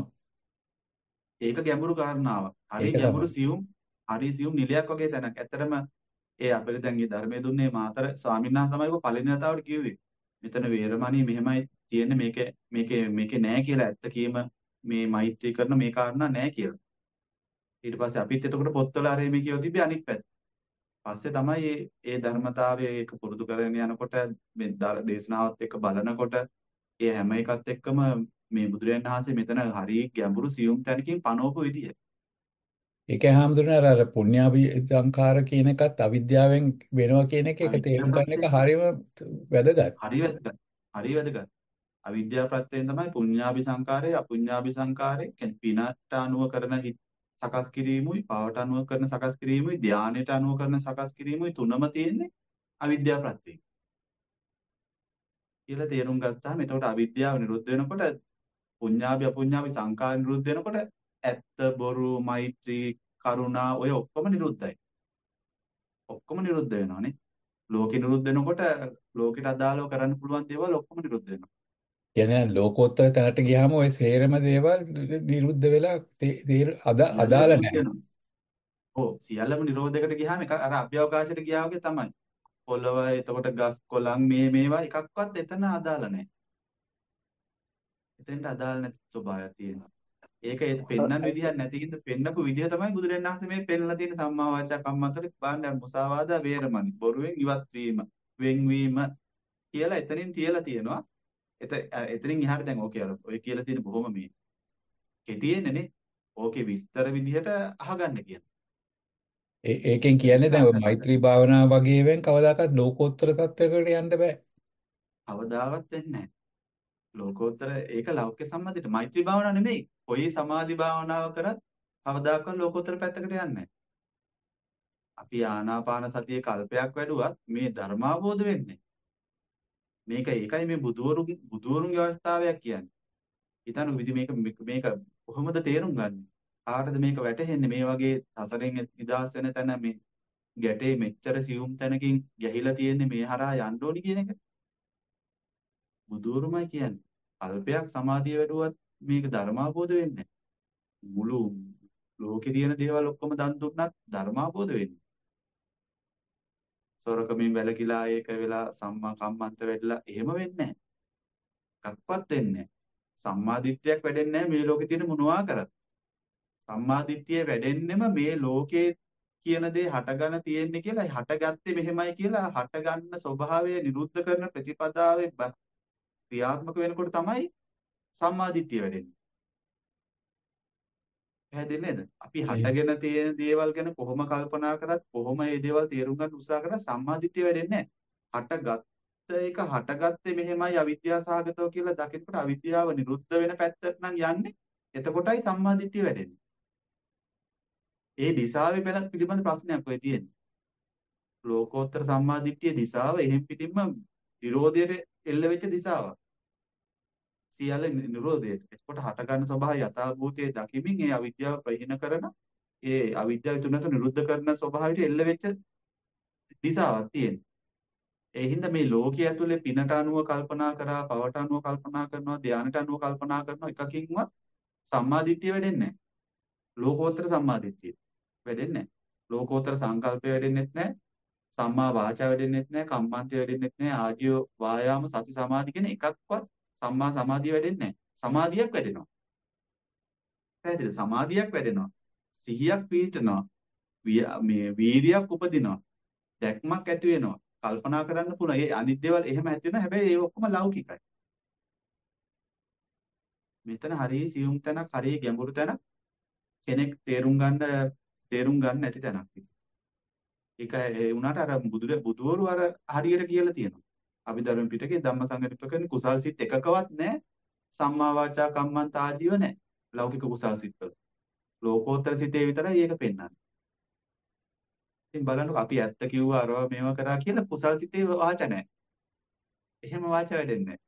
ඒක ගැඹුරු කාරණාවක්. හරි ඒක ගැඹුරු තමයි. සියුම් හරි සියුම් නිලයක් වගේ තැනක්. ඇත්තටම ඒ අපිට දැන් මේ ධර්මයේ දුන්නේ මාතර ස්වාමීන් වහන්සේ තමයි පළවෙනි වතාවට කිව්වේ. මෙතන වේරමණී මෙහෙමයි තියෙන්නේ මේකේ මේකේ මේකේ නෑ කියලා ඇත්ත කීම මේ මෛත්‍රී කරන මේ කාරණා නෑ කියලා. ඊට පස්සේ අපිත් එතකොට පොත්වල හරි මේ කියව තිබ්බේ අනිත් පැත්ත. පස්සේ තමයි මේ ඒ ධර්මතාවය ඒක පුරුදු කරගෙන යනකොට මේ ද- දේශනාවත් එක්ක බලනකොට ඒ හැම එකත් එක්කම මේ බුදුරජාණන් වහන්සේ මෙතන හරිය ගැඹුරු සියුම් තැනකින් පනවපු විදිය. ඒකේ ආමුදුරනේ අර අර පුණ්‍යාභි සංඛාර කියන එකත් අවිද්‍යාවෙන් වෙනවා කියන එක ඒක තේරුම් ගන්න එක අවිද්‍යාව හරියම වැදගත්. හරි වැදගත්. හරි වැදගත්. අවිද්‍යාව ප්‍රත්‍යයෙන් තමයි පුඤ්ඤාභි සංකාරය අපුඤ්ඤාභි සංකාරය කියන්නේ පිනට අනුව කරන හිත් සකස් කිරීමුයි පාවට අනුව කරන සකස් කිරීමුයි ධානයට අනුව කරන සකස් කිරීමුයි තුනම තියෙන්නේ අවිද්‍යාව ප්‍රත්‍යයෙන්. කියලා තේරුම් ගත්තාම එතකොට අවිද්‍යාව නිරුද්ධ වෙනකොට පුඤ්ඤාභි අපුඤ්ඤාභි සංකාර නිරුද්ධ වෙනකොට ඇත්ත බොරු මෛත්‍රී කරුණා ඔය ඔක්කොම නිරුද්ධයි. ඔක්කොම නිරුද්ධ වෙනවානේ. ලෝකේ නිරුද්ධ වෙනකොට ලෝකෙට අදාළව කරන්න පුළුවන් දේවල් ඔක්කොම නිරුද්ධ වෙනවා. කියන්නේ ලෝකෝත්තර තැනට ගියාම ওই සේරම දේවල් නිරුද්ධ වෙලා තේ- තේර- අදා- සියල්ල අදාළ නිරුද්ධ නැහැ. වෙනවා. ඔව් සියල්ලම නිරෝධයකට ගියාම එක අර අභ්‍යවකාශයට ගියා වගේ තමයි. පොළව එතකොට ගස් කොළන් මේ මේවා එකක්වත් එතන අදාළ නැහැ. එතෙන්ට අදාළ නැති ස්වභාවයක් තියෙනවා. ඒක ඒ පෙන්වන්න විදිහක් නැති කින්ද පෙන්නපු විදිහ තමයි බුදුරජාණන් වහන්සේ මේ පෙන්ලා තියෙන සම්මා වාචා කම්මන්තවල බලන්න මුසාවාදා වේරමණි බොරුවෙන් ඉවත් වීම වෙන්වීම කියලා එතනින් තියලා තියෙනවා. එත එතනින් එහාට දැන් ඕකේ අර ඔය කියලා තියෙන බොහොම මේ කෙටියෙන්නේ ඕකේ විස්තර විදිහට අහගන්න කියන. ඒ ඒකෙන් කියන්නේ දැන් ඔය මෛත්‍රී භාවනාව වගේ වෙන් කවදාකවත් ලෝකෝත්තර තත්වයකට යන්න බෑ. කවදාවත් වෙන්නේ නැහැ. ලෝකෝත්තර ඒක ලෞකික සම්මතියට මෛත්‍රී භාවනාව නෙමෙයි. කොයි සමාධි භාවනාව කරත් කවදාකවත් ලෝකෝත්තර පැත්තකට යන්නේ නැහැ. අපි ආනාපාන සතිය කල්පයක් වැඩුවත් මේ ධර්මාවබෝධ වෙන්නේ. මේක ඒකයි මේ බුදුවරු බුදුවරුන්ගේ අවස්ථාවයක් කියන්නේ. හිතන්න විදි මේක මේක කොහොමද තේරුම් ගන්න? කාටද මේක වැටහෙන්නේ මේ වගේ සසරෙන් නිදහස් වෙන තැන මේ ගැටේ මෙච්චර සියුම් තැනකින් ගැහිලා තියෙන්නේ මේ හරහා යන්න ඕනි කියන එක? බුදුවරුමයි කියන්නේ. අල්පයක් සමාධිය වැඩුවත් මේක ධර්මාවබෝධ වෙන්නේ මුළු ලෝකේ තියෙන දේවල් ඔක්කොම දන් දුන්නත් ධර්මාවබෝධ වෙන්නේ. සොරකමින් වැළකීලා ඒක වෙලා සම්මා කම්මන්ත වෙඩලා එහෙම වෙන්නේ නැහැ. එකක්වත් වෙන්නේ නැහැ. සම්මා දිට්ඨියක් වැඩෙන්නේ නැහැ මේ ලෝකේ තියෙන මොනවා කරත්. සම්මා දිට්ඨිය වැඩෙන්නෙම මේ ලෝකේ කියන දේ හටගන තියෙන්නේ කියලා හටගත්තේ මෙහෙමයි කියලා හටගන්න ස්වභාවය නිරුද්ධ කරන ප්‍රතිපදාවේ ක්‍රියාත්මක වෙනකොට තමයි සම්මා දිට්ඨිය වැඩෙන්නේ. පැහැදිලි නේද? අපි හටගෙන තියෙන දේවල් ගැන කොහොම කල්පනා කරත් කොහොම මේ දේවල් තේරුම් ගන්න උත්සාහ කරත් සම්මා දිට්ඨිය වැඩෙන්නේ නැහැ. හටගත්ත එක හටගත්තේ මෙහෙමයි අවිද්‍යාව සහගතව කියලා දකිනකොට අවිද්‍යාව නිරුද්ධ වෙන පැත්තට නම් යන්නේ. එතකොටයි සම්මා දිට්ඨිය වැඩෙන්නේ. ඒ දිශාවේ බැලක් පිළිබඳ ප්‍රශ්නයක් ඔය තියෙන්නේ. ලෝකෝත්තර සම්මා දිට්ඨියේ දිශාව එහෙම් පිටින්ම විරෝධයට එල්ල වෙච්ච දිශාවක්. සියල්ල නිරෝධයට. එතකොට හටගන්න ස්වභාවය යථාභූතයේ දකිමින් ඒ අවිද්‍යාව ප්‍රහීන කරන ඒ අවිද්‍යාව තුනත නිරුද්ධ කරන ස්වභාවයට එල්ල වෙච්ච දිශාවක් තියෙනවා. ඒ හින්දා මේ ලෝකයේ ඇතුලේ පිනට අනුව කල්පනා කරා, පවට අනුව කල්පනා කරනවා, ධානයට අනුව කල්පනා කරනවා එකකින්වත් සම්මාදිට්ඨිය වෙඩෙන්නේ නැහැ. ලෝකෝත්තර සම්මාදිට්ඨිය වෙඩෙන්නේ නැහැ. ලෝකෝත්තර සංකල්පය වෙඩෙන්නෙත් නැහැ. සම්මා වාචා වෙඩෙන්නෙත් නැහැ. කම්මන්තය වෙඩෙන්නෙත් නැහැ. ආජීව වායාම සති සමාධි කියන එකක්වත් සම්මා සමාධිය වෙඩෙන්නේ නැහැ. සමාධියක් වැඩෙනවා. පැහැදිලිද? සමාධියක් වැඩෙනවා. සිහියක් පිහිටනවා. මේ වීරියක් උපදිනවා. දැක්මක් ඇති වෙනවා. කල්පනා කරන්න පුළුවන්. ඒ අනිත් දේවල් එහෙම ඇති වෙනවා. හැබැයි ඒ ඔක්කොම ලෞකිකයි. මෙතන හරිය සියුම් තැනක්, හරිය ගැඹුරු තැනක් කෙනෙක් තේරුම් ගන්න තේරුම් ගන්න නැති තැනක්. ඒක ඒ වුණාට අර බුදු බුදුවරු අර හරියට කියලා තියෙනවා. අභිධර්ම පිටකේ ධම්මසංගතිපකනේ කුසල් සිත් එකකවත් නැහැ. සම්මා වාචා කම්මන්ත ආජීව නැහැ. ලෞකික කුසල් සිත්වල. ලෝකෝත්තර සිතේ විතරයි ඒක පෙන්වන්නේ. ඉතින් බලන්නකො අපි ඇත්ත කිව්වා අරව මේව කරා කියලා කුසල් සිතේ වාච නැහැ. එහෙම වාච වැඩෙන්නේ නැහැ.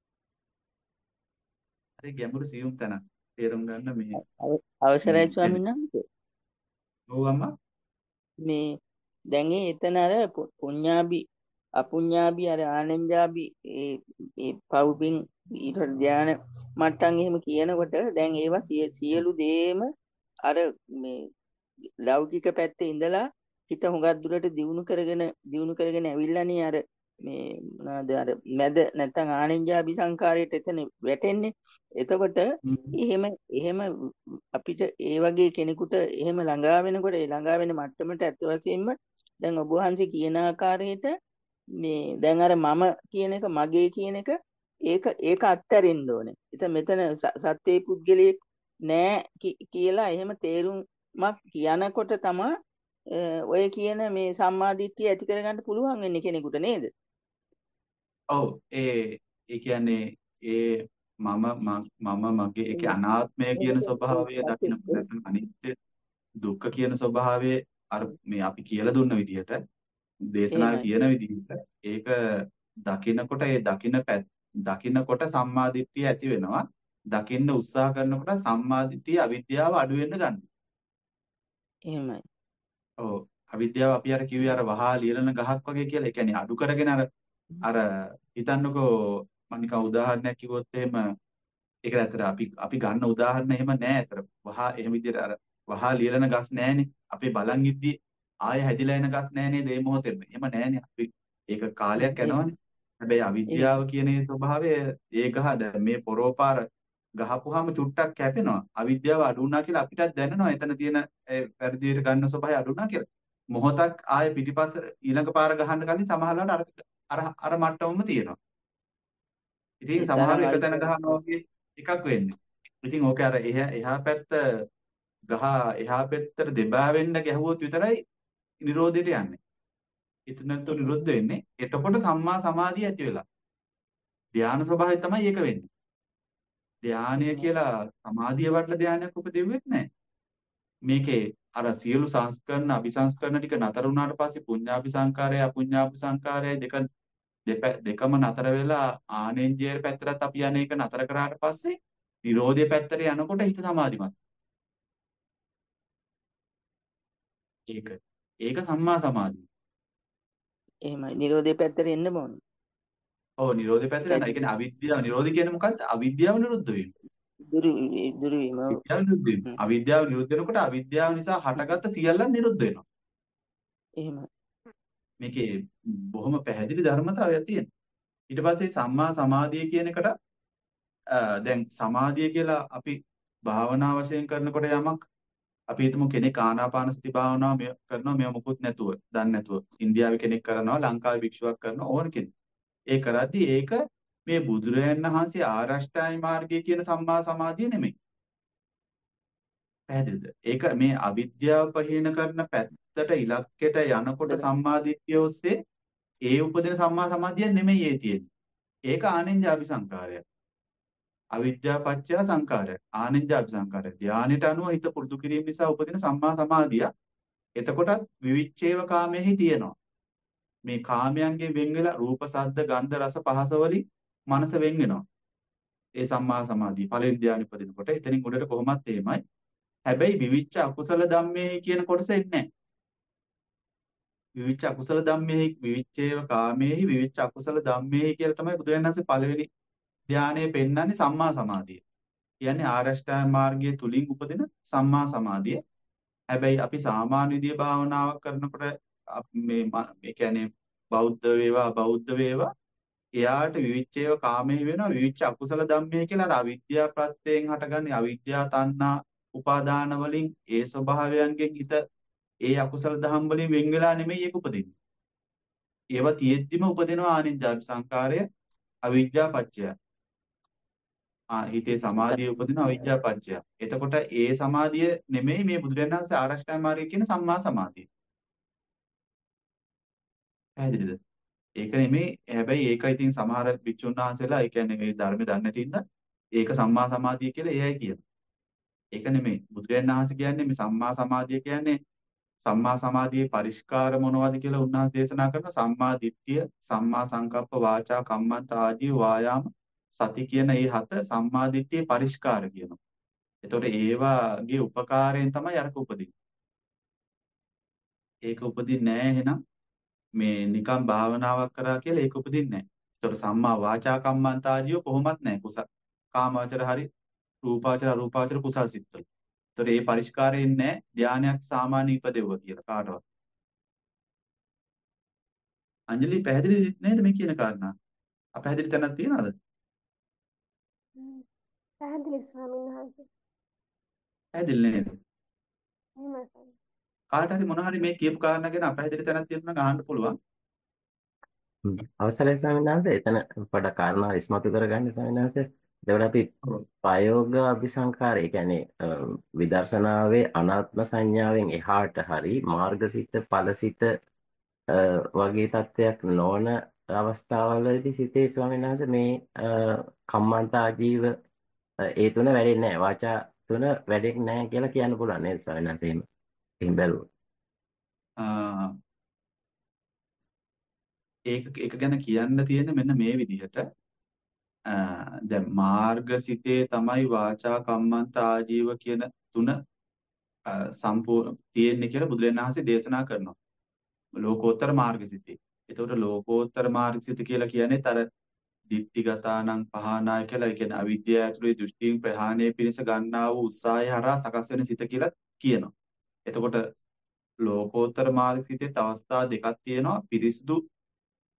හරි ගැඹුරු සියුම් තැනක් තේරුම් ගන්න මේ අවසරයි ස්වාමීන් වහන්සේ. ඔව් අම්මා. මේ දැන් ඒ එතන අර පුඤ්ඤාභි අපුඤ්ඤාභි අර ආනන්ජාභි ඒ ඒ පවුපින් ඊට ධානය මට්ටම් එහෙම කියනකොට දැන් ඒවා සියලු දේම අර මේ ලෞකික පැත්තේ ඉඳලා හිත හුඟක් දුරට දියුණු කරගෙන දියුණු කරගෙන ඇවිල්ලානේ අර මේ මොනවාද අර මැද නැත්නම් ආනන්ජාභි සංකාරයට එතන වැටෙන්නේ. එතකොට එහෙම එහෙම අපිට ඒ වගේ කෙනෙකුට එහෙම ළඟා වෙනකොට ඒ ළඟා වෙන මට්ටමට ඇත්ත වශයෙන්ම දැන් ඔබ වහන්සේ කියන ආකාරයට මේ දැන් අර මම කියන එක මගේ කියන එක ඒක ඒක අත්හැරෙන්න ඕනේ. ඉතින් මෙතන සත්‍යයේ පුද්ගලයෙක් නෑ කියලා එහෙම තේරුමක් කියනකොට තමයි ඔය කියන මේ සම්මාදිට්ඨිය ඇති කරගන්න පුළුවන් වෙන්නේ කෙනෙකුට නේද? ඔව් ඒ ඒ කියන්නේ ඒ මම මම මගේ ඒකේ අනාත්මය කියන ස්වභාවය දකින්නකොට නැත්නම් අනිත්‍ය දුක්ඛ කියන ස්වභාවය අර මේ අපි කියලා දුන්න විදිහට දේශනාවේ තියෙන විදිහට ඒක දකින්නකොට ඒ දකින්න දකින්නකොට සම්මාදිට්ඨිය ඇති වෙනවා. දකින්න උත්සාහ කරනකොට සම්මාදිට්ඨිය අවිද්‍යාව අඩු වෙන්න ගන්නවා. එහෙමයි. ඔව් අවිද්‍යාව අපි අර කිව්වේ අර වහා ලියලන ගහක් වගේ කියලා. ඒ කියන්නේ අඩු කරගෙන අර අර හිතන්නකෝ මම නිකන් උදාහරණයක් කිව්වොත් එහෙම ඒක ඇත්තට අපි අපි ගන්න උදාහරණ එහෙම නෑ ඇත්තට. වහා එහෙම විදිහට අර වහා ලියලන ගස් නෑනේ. අපි බලන් ඉද්දි ආයෙ හැදිලා එන ගස් නෑ නේද මේ මොහොතේම. එහෙම නෑනේ. අපි ඒක කාලයක් යනවනේ. හැබැයි අවිද්‍යාව කියන ඒ ස්වභාවය ඒ ගහ දැන් මේ පොරෝපාර ගහපුවාම චුට්ටක් කැපෙනවා. අවිද්‍යාව අඩු වුණා කියලා අපිටත් දැනෙනවා. එතන තියෙන ඒ වැඩිදියට ගන්න ස්වභාවය අඩු වුණා කියලා. මොහොතක් ආයේ පිටිපස්ස ඊළඟ පාර ගහන්න කලින් සමහරවිට අර අර අර මට්ටමම තියෙනවා. ඉතින් ඒ සමහරව තරම් එක තැන අවිද්‍යාව ගහනවා වගේ එකක් වෙන්නේ. ඉතින් ඕක අර එහා එහා පැත්ත ගහ එහා පැත්තට දෙබා වෙන්න ගැහුවොත් විතරයි නිරෝධයට යන්නේ. එතනත් නිරුද්ධ වෙන්නේ. එතකොට සම්මා සමාධිය ඇති වෙලා. ධානා ස්වභාවය තමයි ඒක වෙන්නේ. ධානය කියලා සමාධිය වඩලා ධානයක් උපදෙව්වෙත් නැහැ. මේකේ අර සියලු සංස්කරණ අபிසංස්කරණ ටික නතර වුණාට පස්සේ පුඤ්ඤාභි සංකාරය අපුඤ්ඤාභි සංකාරය දෙක දෙපැ- දෙකම නතර වෙලා ආනෙන්ජයේ පැත්තට අපි යන එක නතර කරාට පස්සේ නිරෝධයේ පැත්තට යනකොට හිත සමාධිමත්. ඒක ඒක සම්මා සමාධිය. එහෙමයි. නිරෝධයේ පැත්තට එන්න ඕන. ඔව් නිරෝධයේ පැත්තට යනවා. ඒ කියන්නේ අවිද්‍යාව නිරෝධය කියන්නේ මොකද්ද? අවිද්‍යාව නිරුද්ධ වීම. දුරු දුරු වීම. ඔව්. විද්‍යාව නිරුද්ධ වීම. හ්ම්. අවිද්‍යාව නිරුද්ධ වෙනකොට අවිද්‍යාව නිසා හටගත්ත සියල්ලක් නිරුද්ධ වෙනවා. එහෙමයි. මේකේ බොහොම පැහැදිලි ධර්මතාවයක් තියෙනවා. ඊට පස්සේ සම්මා සමාධිය කියන එකට අ, දැන් සමාධිය කියලා අපි භාවනා වශයෙන් කරනකොට යමක් අපි හිතමු කෙනෙක් ආනාපාන සති භාවනාව මෙ- කරනවා මේව මුකුත් නැතුව දන්නේ නැතුව ඉන්දියාවේ කෙනෙක් කරනවා ලංකාවේ භික්ෂුවක් කරනවා ඕන කෙනෙක්. ඒ කරද්දී ඒක මේ බුදුරජාණන් වහන්සේ ආරෂ්ඨායි මාර්ගය කියන සම්මා සමාධිය නෙමෙයි. පැහැදිලිද? ඒක මේ අවිද්‍යාව පහීන කරන පැත්තට ඉලක්කයට යනකොට සම්මාදිට්ඨිය ඔස්සේ ඒ උපදින සම්මා සමාධිය නෙමෙයි ඒ තියෙන්නේ. ඒක ආනෙන්ජාපි සංකාරය. අවිද්‍යාව පත්‍ය සංකාරය. ආනෙන්ජාපි සංකාරය. ධානයට අනුව හිත පුරුදු කිරීම නිසා උපදින සම්මා සමාධිය. එතකොටත් විවිච්ඡේව කාමෙහි තියෙනවා. මේ කාමයන්ගෙන් වෙන් වෙලා රූප, ශබ්ද, ගන්ධ, රස, පහස වලින් මනස වෙන් වෙනවා. ඒ සම්මා සමාධිය පළවෙනි ධානය උපදිනකොට එතනින් උඩට කොහොමත් එහෙමයි. හැබැයි විවිච්ඡ අකුසල ධම්මේ කියන කොටස එන්නේ නැහැ. විවිච්ඡ අකුසල ධම්මේහි විවිච්ඡේව කාමේහි විවිච්ඡ අකුසල ධම්මේහි කියලා තමයි බුදුරජාණන් වහන්සේ පළවෙනි ධානයේ පෙන්වන්නේ සම්මා සමාධිය. කියන්නේ ආරෂ්ඨාංග මාර්ගයේ තුලින් උපදින සම්මා සමාධිය. හැබැයි අපි සාමාන්‍ය විදිය භාවනාවක් කරනකොට අප- මේ ම- මේ කියන්නේ බෞද්ධ වේවා බෞද්ධ වේවා එයාට විවිච්ඡේව කාමෙහි වෙනවා විවිච්ඡ අකුසල ධම්මේ කියලා අර අවිද්‍යාව ප්‍රත්‍යයෙන් හටගන්නේ අවිද්‍යාව තණ්හා උපාදාන වලින් ඒ ස්වභාවයන්ගෙන් හිත ඒ අකුසල දහම් වලින් වෙන් වෙලා නෙමෙයි ඒක උපදින්නේ. ඒවා තියෙද්දිම උපදිනවා ආනිජ්ජාපි සංකාරය අවිද්‍යා පත්‍ය. ආ හිතේ සමාධිය උපදින අවිද්‍යා පත්‍ය. එතකොට ඒ සමාධිය නෙමෙයි මේ බුදුරජාණන් වහන්සේ ආරෂ්ඨාංග මාර්ගය කියන සම්මා සමාධිය. පැහැදිලිද? ඒක නෙමෙයි හැබැයි ඒක ඉතින් සමහර භික්ෂුන් වහන්සේලා ඒ කියන්නේ මේ ධර්ම දන්නේ නැති ඉඳ ඒක සම්මා සමාධිය කියලා එයයි කියනවා. ඒක නෙමෙයි බුදුරජාණන් වහන්සේ කියන්නේ මේ සම්මා සමාධිය කියන්නේ සම්මා සමාධියේ පරිස්කාර මොනවද කියලා උන්වහන්සේ දේශනා කරන සම්මා දිට්ඨිය, සම්මා සංකප්ප, වාචා කම්මන්ත ආදී වායාම සති කියන මේ හත සම්මා දිට්ඨියේ පරිස්කාර කියනවා. එතකොට ඒවාගේ උපකාරයෙන් තමයි අරක උපදින්නේ. ඒක උපදින්නේ නැහැ එහෙනම් මේ නිකම් භාවනාවක් කරා කියලා ඒක උපදින්නේ නැහැ. එතකොට සම්මා වාචා කම්මන්ත ආදිය කොහොමත් නැහැ. කුස කාමාවචර හරි රූපාවචර අරූපාවචර කුසල් සිත්වල. එතකොට ඒ පරිස්කාරයෙන් නැහැ ධානයක් සාමාන්‍ය ඉපදෙව්වා කියලා කාටවත්. අංජලි පැහැදිලි නේද මේ කියන කාරණා? අපැහැදිලි තැනක් තියනවද? හ්ම්. පැහැදිලි ස්වාමීන් වහන්සේ. පැහැදිලි නේද? එහෙමයි ස්වාමී. කාට හරි මොන හරි මේ කියපු කාරණා ගැන අපැහැදිලි තැනක් තියෙනවා නම් අහන්න පුළුවන්. හ්ම්. අවසරයි ස්වාමීන් වහන්සේ එතන පොඩ කාරණා ඉස්මතු කරගන්න ස්වාමීන් වහන්සේ. එතකොට අපි ප්‍රයෝග අபிසංකාරය කියන්නේ අ, විදර්ශනාවේ අනාත්ම සංඥාවෙන් එහාට හරි මාර්ගසිත ඵලසිත අ, වගේ තත්වයක් නොවන අවස්ථාවලදී සිතේ ස්වාමීන් වහන්සේ මේ අ, කම්මන්තා ජීව අ, ඒ තුන වැඩෙන්නේ නැහැ. වාචා තුන වැඩෙන්නේ නැහැ කියලා කියන්න පුළුවන් නේද ස්වාමීන් වහන්සේ? එහෙම එහෙම බැලුවොත්. ආ, ඒක ඒක ගැන කියන්න තියෙන්නේ මෙන්න මේ විදිහට. අ, දැන් මාර්ගසිතේ තමයි වාචා කම්මන්ත ආජීව කියන තුන සම්පූර්ණ තියෙන්නේ කියලා බුදුරජාණන් වහන්සේ දේශනා කරනවා. ලෝකෝත්තර මාර්ගසිතේ. එතකොට ලෝකෝත්තර මාර්ගසිත කියලා කියන්නේ තර දිට්ඨිගතානං පහනාය කියලා ඒ කියන්නේ අවිද්‍යාව ඇතුළේ දෘෂ්ටීන් ප්‍රහාණය පිණිස ගන්නා වූ උත්සාහය හරහා සකස් වෙන සිත කියලා කියනවා. එතකොට ලෝකෝත්තර මාර්ගසිතේ අවස්ථා දෙකක් තියෙනවා. පිරිසුදු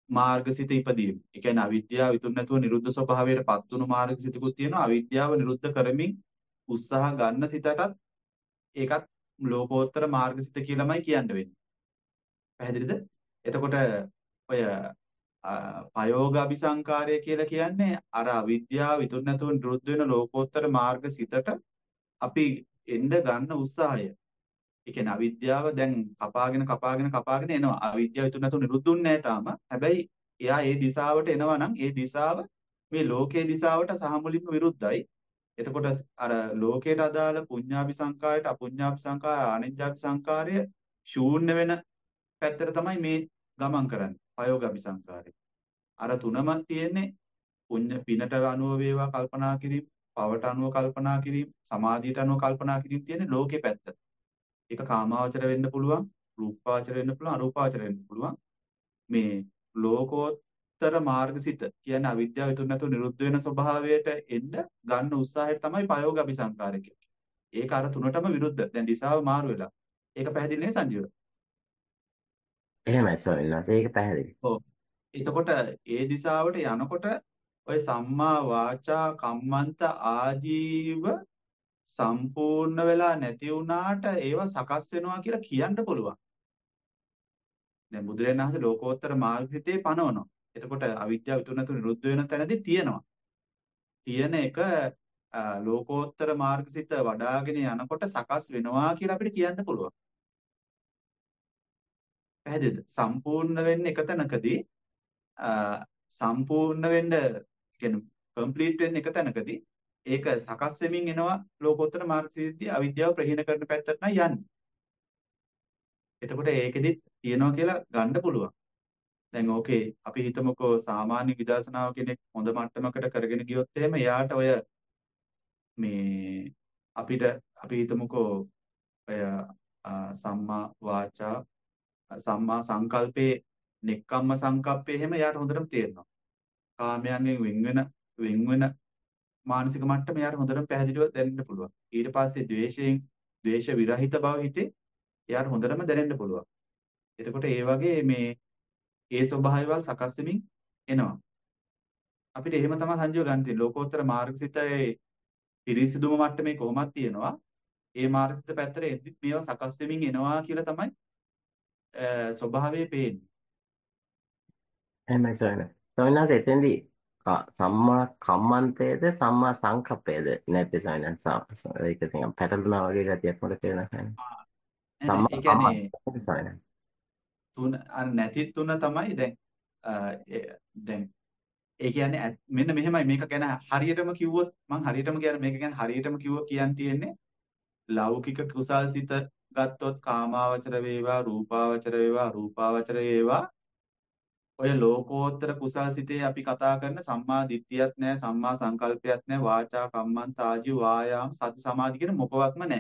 මාර්ගසිත ඉපදීම. ඒ කියන්නේ අවිද්‍යාව විතුන් නැතුව නිරුද්ධ ස්වභාවයට පත් වුණු මාර්ගසිතකුත් තියෙනවා. අවිද්‍යාව නිරුද්ධ කරමින් උත්සාහ ගන්න සිතටත් ඒකත් ලෝකෝත්තර මාර්ගසිත කියලාමයි කියන්න වෙන්නේ. පැහැදිලිද? එතකොට ඔය පයෝග අபிසංකාරය කියලා කියන්නේ අර අවිද්‍යාව විතුන් නැතුව නිරුද්ධ වෙන ලෝකෝත්තර මාර්ගසිතට අපි එන්න ගන්න උත්සාහය. ඒ කියන්නේ අවිද්‍යාව දැන් කපාගෙන කපාගෙන කපාගෙන එනවා. අවිද්‍යාව විතුන් නැතුව නිරුද්ධුන්නේ නැහැ තාම. හැබැයි එයා ඒ දිශාවට එනවා නම් ඒ දිශාව මේ ලෝකයේ දිශාවට සහ මුලින්ම විරුද්ධයි. එතකොට අර ලෝකයට අදාළ පුඤ්ඤාභි සංකාරයට අපුඤ්ඤාභි සංකාර ආනිඤ්ඤාභි සංකාරය ශූන්‍ය වෙන පැත්තට තමයි මේ ගමන් කරන්නේ. පයෝගාභි සංකාරය. අර තුනම තියෙන්නේ පුඤ්ඤ පිනට අනුව වේවා කල්පනා කිරීම, පවට අනුව කල්පනා කිරීම, සමාධියට අනුව කල්පනා කිරීම තියෙන්නේ ලෝකේ පැත්ත. ඒක කාමාවචර වෙන්න පුළුවන්, රූපාවචර වෙන්න පුළුවන්, අරූපාවචර වෙන්න පුළුවන්. මේ ලෝකෝත්තර මාර්ගසිත කියන්නේ අවිද්‍යාව විතුන් නැතුව නිරුද්ධ වෙන ස්වභාවයට එන්න ගන්න උත්සාහය තමයි පයෝගාභි සංකාරය කියන්නේ. ඒක අර තුනටම විරුද්ධ. දැන් දිශාව මාරු වෙලා. ඒක පැහැදිලි නේ සංජීව? එහෙමයි ස්වාමීන් වහන්සේ. ඒක පැහැදිලි. ඔව්. එතකොට ඒ දිශාවට යනකොට ඔය සම්මා වාචා කම්මන්ත ආජීව සම්පූර්ණ වෙලා නැති වුණාට ඒවා සකස් වෙනවා කියලා කියන්න පුළුවන්. දැන් බුදුරජාණන් වහන්සේ ලෝකෝත්තර මාර්ගසිතේ පනවනවා. එතකොට අවිද්‍යාව විතුන් නැතුව නිරුද්ධ වෙන තැනදී තියෙනවා. තියෙන එක ලෝකෝත්තර මාර්ගසිත වඩාගෙන යනකොට සකස් වෙනවා කියලා අපිට කියන්න පුළුවන්. පැහැදිලිද? සම්පූර්ණ වෙන්නේ එක තැනකදී සම්පූර්ණ වෙන්න කියන්නේ කම්ප්ලීට් වෙන්න එක තැනකදී ඒක සකස් වෙමින් එනවා ලෝකෝත්තර මාර්ගසිතදී අවිද්‍යාව ප්‍රහීන කරන පැත්තට නම් යන්නේ. එතකොට ඒකෙදි තියනවා කියලා ගන්න පුළුවන්. දැන් ඕකේ අපි හිතමුකෝ සාමාන්‍ය විදර්ශනාව කෙනෙක් හොඳ මට්ටමකට කරගෙන ගියොත් එහෙම එයාට ඔය මේ අපිට අපි හිතමුකෝ ඔය සම්මා වාචා සම්මා සංකල්පේ නෙක්ඛම්ම සංකප්පේ එහෙම එයාට හොඳටම තේරෙනවා. කාමයන්ගෙන් වෙන් වෙන වෙන් වෙන මානසික මට්ටම එයාට හොඳටම පැහැදිලිව දැනෙන්න පුළුවන්. ඊට පස්සේ ද්වේෂයෙන් ද්වේෂ විරහිත බව හිතේ එයාට හොඳටම දැනෙන්න පුළුවන්. එතකොට ඒ වගේ මේ ඒ ස්වභාවයවල් සකස් වෙමින් එනවා. අපිට එහෙම තමයි සංජීව ගන්න තියෙන්නේ. ලෝකෝත්තර මාර්ගසිතයේ පිරිසිදුම මට්ටමේ කොහොමද තියෙනවා. ඒ මාර්ගසිත පැත්තට එද්දිත් මේවා සකස් වෙමින් එනවා කියලා තමයි ස්වභාවයේ පේන්නේ. එහෙමයි ස්වාමීන් වහන්සේ. ස්වාමීන් වහන්සේ එතෙන්දී ක- සම්මා කම්මන්තයේද සම්මා සංකප්පයේද නැත්te ස්වාමීන් වහන්සේ. ඒක නිකන් පැටලුණා වගේ ගතියක් මට තේරෙනවා ස්වාමීන් වහන්සේ. නෑ නෑ සම්මා ඒ කියන්නේ කම්මන්තයේද ස්වාමීන් වහන්සේ. තුන අර නැති තුන තමයි දැන් දැන් ඒ කියන්නේ ඇත්- මෙන්න මෙහෙමයි මේක ගැන හරියටම කිව්වොත් මං හරියටම කියන මේක ගැන හරියටම කිව්වොත් කියන් තියෙන්නේ ලෞකික කුසල් සිත ගත්තොත් කාමාවචර වේවා රූපාවචර වේවා රූපාවචර වේවා ඔය ලෝකෝත්තර කුසල් සිතේ අපි කතා කරන සම්මා දිට්ඨියක් නැහැ සම්මා සංකල්පයක් නැහැ වාචා කම්මන්ත ආජීව වායාම සති සමාධි කියන මොකවත්ම නැහැ.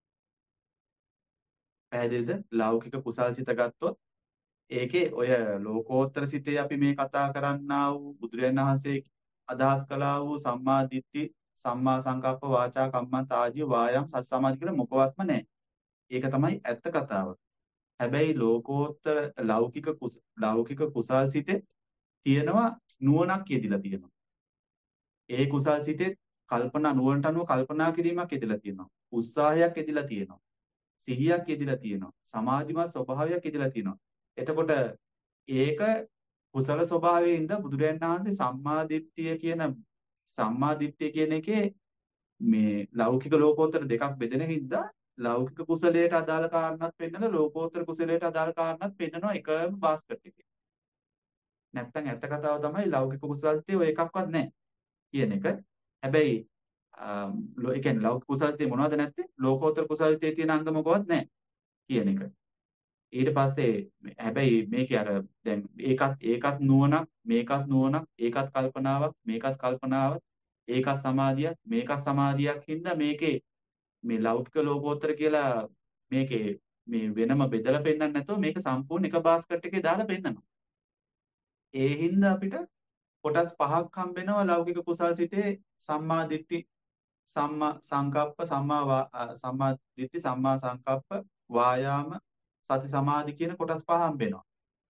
පැහැදිලිද? ලෞකික කුසල් සිත ගත්තොත් ඒකේ ඔය ලෝකෝත්තර සිතේ අපි මේ කතා කරන්නා වූ බුදුරජාණන් වහන්සේ අදහස් කළා වූ සම්මා දිට්ඨි සම්මා සංකප්ප වාචා කම්මන්ත ආජීව වායාම සති සමාධි කියන මොකවත්ම නැහැ. ඒක තමයි ඇත්ත කතාව. හැබැයි ලෝකෝත්තර ලෞකික කුස ලෞකික කුසල් සිතේ තියෙනවා නුවණක් යෙදිලා තියෙනවා. ඒ කුසල් සිතේ කල්පනා නුවණට අනුව කල්පනා කිරීමක් යෙදිලා තියෙනවා. උත්සාහයක් යෙදිලා තියෙනවා. සිහියක් යෙදිලා තියෙනවා. සමාධිමත් ස්වභාවයක් යෙදිලා තියෙනවා. එතකොට ඒක කුසල ස්වභාවයේ ඉඳ බුදුරජාණන් වහන්සේ සම්මා දිට්ඨිය කියන සම්මා දිට්ඨිය කියන එකේ මේ ලෞකික ලෝකෝත්තර දෙකක් බෙදෙන හින්දා ලෞකික කුසලයට අදාළ කාරණාත් පෙන්නලා ලෝකෝත්තර කුසලයට අදාළ කාරණාත් පෙන්නනවා එකම බාස්කට් එකේ. නැත්තම් ඇත්ත කතාව තමයි ලෞකික කුසලයේ ඔය එකක්වත් නැහැ කියන එක. හැබැයි ඒ කියන්නේ ලෞකික කුසලයේ මොනවද නැත්තේ? ලෝකෝත්තර කුසලයේ තියෙන අංග මොකවත් නැහැ කියන එක. ඊට පස්සේ හැබැයි මේකේ අර දැන් ඒකත් ඒකත් නුවණක් මේකත් නුවණක් ඒකත් කල්පනාවක් මේකත් කල්පනාවක් ඒකත් සමාධියක් මේකත් සමාධියක් හින්දා මේකේ මේ ලෞකික ලෝකෝත්තර කියලා මේකේ මේ වෙනම බෙදලා පෙන්නන්න නැතුව මේක සම්පූර්ණ එක බාස්කට් එකේ දාලා පෙන්නනවා. ඒ හින්දා අපිට කොටස් පහක් හම්බෙනවා ලෞකික කුසල් සිතේ සම්මා දිට්ඨි සම්මා සංකප්ප සම්මා වා- සම්මා දිට්ඨි සම්මා සංකප්ප වායාම සති සමාධි කියන කොටස් පහ හම්බෙනවා.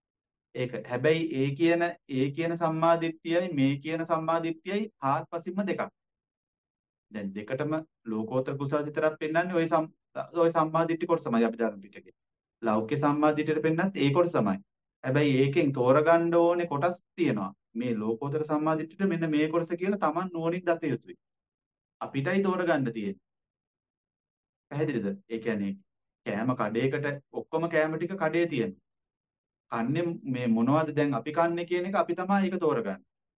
ඒක හැබැයි ඒ කියන ඒ කියන සම්මාදිට්ඨියයි මේ කියන සම්මාදිට්ඨියයි හාත්පසින්ම දෙකක්. දැන් දෙකටම ලෝකෝත්තර කුසල විතරක් පෙන්වන්නේ ওই සම් ওই සම්මාදිට්ඨි කොටසමයි අපි ධර්ම පිටකේ. ලෞකික සම්මාදිට්ඨියට පෙන්නත් ඒ කොටසමයි. හැබැයි ඒකෙන් තෝරගන්න ඕනේ කොටස් තියෙනවා. මේ ලෝකෝත්තර සම්මාදිට්ඨියට මෙන්න මේ කොටස කියලා Taman නුවණින් දත යුතුයි. අපිටයි තෝරගන්න තියෙන්නේ. පැහැදිලිද? ඒ කියන්නේ කෑම කඩේකට ඔක්කොම කෑම ටික කඩේ තියෙනවා. කන්නේ මේ මොනවද දැන් අපි කන්නේ කියන එක අපි තමයි ඒක තෝරගන්නේ.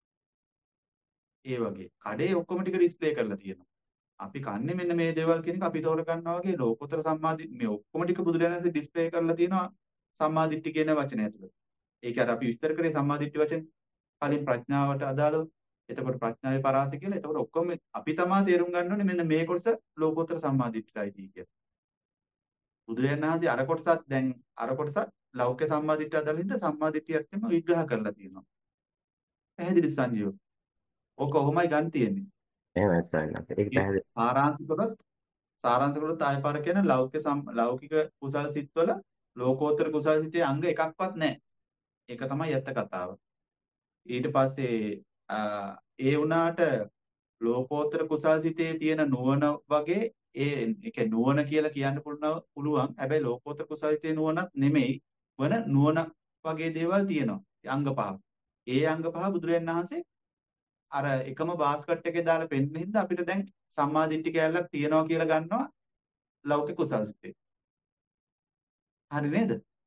ඒ වගේ කඩේ ඔක්කොම ටික ඩිස්ප්ලේ කරලා තියෙනවා. අපි කන්නේ මෙන්න මේ දේවල් කියන එක අපි තෝරගන්නවා වගේ ලෝකෝත්තර සම්මාදි මේ ඔක්කොම ටික බුදුරජාණන් වහන්සේ ඩිස්ප්ලේ කරලා තියෙනවා සම්මාදිට්ඨි කියන වචනේ ඇතුළත. ඒක අර අපි විස්තර කරේ සම්මාදිට්ඨි වචනේ කලින් ප්‍රඥාවට අදාළව. එතකොට ප්‍රඥාවේ පරාසය කියලා. එතකොට ඔක්කොම අපි තමයි තේරුම් ගන්න ඕනේ මෙන්න මේ කොටස ලෝකෝත්තර සම්මාදිට්ඨියයි කියලා. බුදුරජාණන් වහන්සේ අර කොටසත් දැන් අර කොටසත් ලෞකික සම්මාදිට්ඨිය අදාළ හින්දා සම්මාදිට්ඨියත් එක්කම විග්‍රහ කරලා තියෙනවා. පැහැදිලි සංජීව. ඕක කොහොමයි ගන්න තියෙන්නේ? එහෙමයි ස්වාමීන් වහන්සේ. ඒක පැහැදිලි. සාරාංශ කරොත් සාරාංශ කරොත් ආය පාර කියන ලෞකික සම්- ලෞකික කුසල සිත්වල ලෝකෝත්තර කුසල සිතේ අංග එකක්වත් නැහැ. ඒක තමයි යත්ත කතාව. ඊට පස්සේ අ, ඒ වුණාට ලෝකෝත්තර කුසල සිතේ තියෙන නුවණ වගේ ඒ ඒක නුවණ කියලා කියන්න පුළුවන් පුළුවන්. හැබැයි ලෝකෝත්තර කුසල සිතේ නුවණක් නෙමෙයි වන නුවණ වගේ දේවල් තියෙනවා. අංග පහ. ඒ අංග පහ බුදුරජාණන් වහන්සේ අර එකම බාස්කට් එකේ දාලා පෙන්නන හින්දා අපිට දැන් සම්මාදිට්ඨි කැලලක් තියනවා කියලා ගන්නවා ලෞකික කුසල් සිතේ. හරි නේද?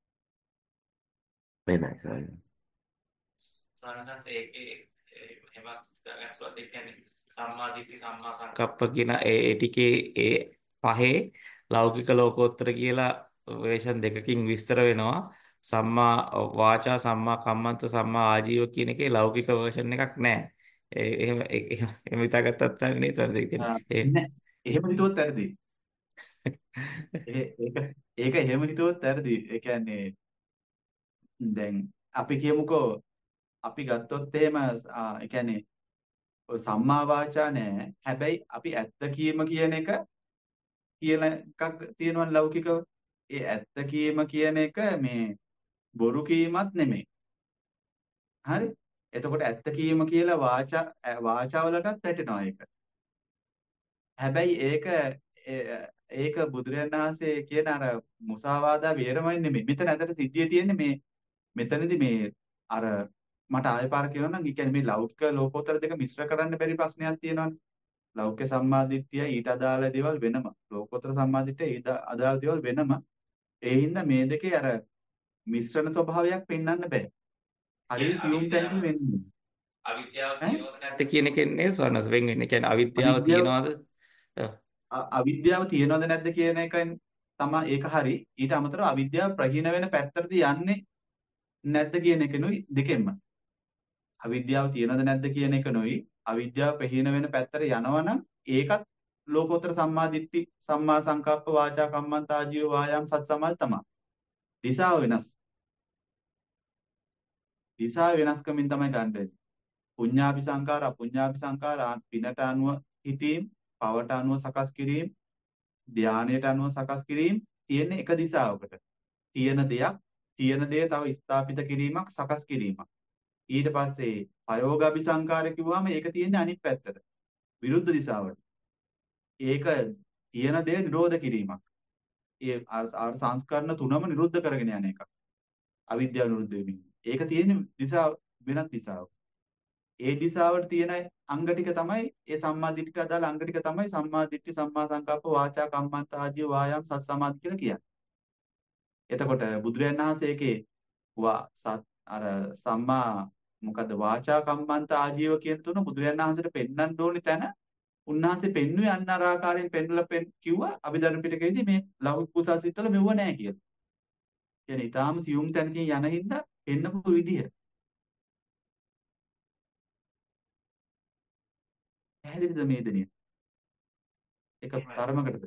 වෙනයි ස්වාමීන් වහන්සේ. සාරණස ඒකේ එහෙම ගන්නකොට ඒ කියන්නේ සම්මා දිට්ඨි සම්මා සංකප්ප කියන ඒ ඒ ටිකේ ඒ පහේ ලෞකික ලෝකෝත්තර කියලා වේෂන් දෙකකින් විස්තර වෙනවා. සම්මා වාචා සම්මා කම්මන්ත සම්මා ආජීව කියන එකේ ලෞකික වර්ෂන් එකක් නැහැ. ඒ එහෙම එහෙම එහෙම හිතාගත්තත් හරිය නේද සර් දෙක කියන්නේ. ඒ නෑ. එහෙම හිතුවොත් වැරදි. ඒ- ඒක ඒක එහෙම හිතුවොත් වැරදි. ඒ කියන්නේ දැන් අපි කියමුකෝ අපි ගත්තොත් එහෙම ආ, ඒ කියන්නේ ඔය සම්මා වාචා නෑ. හැබැයි අපි ඇත්ත කීම කියන එක කියලා එකක් තියෙනවා ලෞකිකව. ඒ ඇත්ත කීම කියන එක මේ බොරු කීමත් නෙමෙයි. හරි? එතකොට ඇත්ත කීම කියලා වාචා ඈ වාචාවලටත් වැටෙනවා ඒක. හැබැයි ඒක ඒ- ඒක බුදුරජාණන් වහන්සේ කියන අර මුසාවාදා වේරමණී නෙමෙයි. මෙතන ඇත්තට සිද්ධිය තියෙන්නේ මේ මෙතනදී මේ අර මට ආයෙ පාර කියනවා නම් ඒ කියන්නේ මේ ලෞකික ලෝකෝත්තර දෙක මිශ්‍ර කරන්න බැරි ප්‍රශ්නයක් තියෙනවානේ. ලෞකික සම්මාදිට්ඨිය ඊට අදාළ දේවල් වෙනම. ලෝකෝත්තර සම්මාදිට්ඨිය ඊට අදාළ දේවල් වෙනම. ඒ හින්දා මේ දෙකේ අර මිශ්‍රණ ස්වභාවයක් පෙන්වන්න බෑ. හරි සියුම් තැනකින් වෙන්නේ. අවිද්‍යාව ඈ? තියෙනවද නැද්ද කියන එකනේ සවනස් වෙන් වෙන්නේ. කියන්නේ අවිද්‍යාව අවිද්‍යාව තියෙනවද? ඔව්. අ- අවිද්‍යාව තියෙනවද නැද්ද කියන එකෙන් තමයි ඒක හරි. ඊට අමතරව අවිද්‍යාව ප්‍රහීන වෙන පැත්තටද යන්නේ නැද්ද කියන එකනුයි දෙකෙන්ම. අවිද්‍යාව තියෙනවද නැද්ද කියන එකනුයි අවිද්‍යාව ප්‍රහීන වෙන පැත්තට යනවනම් ඒකත් ලෝකෝත්තර සම්මා දිට්ඨි සම්මා සංකප්ප වාචා කම්මන්ත ආජීව වායාම සත් සමාධි තමයි. දිශාව වෙනස්. දිශාව වෙනස්කමින් තමයි ගන්න. පුඤ්ඤාපි සංකාර අපුඤ්ඤාපි සංකාර ආ- පිනට අනුව හිතීම් පවට අනුව සකස් කිරීම ධානයට අනුව සකස් කිරීම තියෙන එක දිශාවකට. තියෙන දෙයක් තියෙන දේ තව ස්ථාපිත කිරීමක් සකස් කිරීමක්. ඊට පස්සේ අයෝගාභිසංකාර කිව්වම ඒක තියෙන්නේ අනිත් පැත්තට. විරුද්ධ දිශාවට. ඒක තියෙන දේ නිරෝධ කිරීමක්. ඒ අර අර සංස්කරණ තුනම නිරුද්ධ කරගෙන යන එකක්. අවිද්‍යාව නිරුද්ධ වෙමින්. ඒක තියෙන්නේ දිශාව වෙනත් දිශාවක. ඒ දිශාවට තියෙන අංග ටික තමයි ඒ සම්මා දිට්ඨියට අදාළ අංග ටික තමයි සම්මා දිට්ඨි සම්මා සංකප්ප වාචා කම්මන්ත ආජීව වායාම සත් සමාධි කියලා කියන්නේ. එතකොට බුදුරජාණන් වහන්සේ ඒකේ වා සත් අර සම්මා මොකද්ද වාචා කම්මන්ත ආජීව කියන තුන බුදුරජාණන් වහන්සේට පෙන්වන්න ඕනි තැන උන්වහන්සේ පෙන්වුවේ අන්න අර ආකාරයෙන් පෙන්වලා පෙන් කිව්වා අභිධර්ම පිටකයේදී මේ ලෞකික කුසල් සිත්වල මෙව නැහැ කියලා. කියන්නේ ඊටාම සියුම් තැනකින් යන හින්දා පෙන්නපු විදිහ. පැහැදිලිද මේ දෙනිය? ඒක තරමකටද?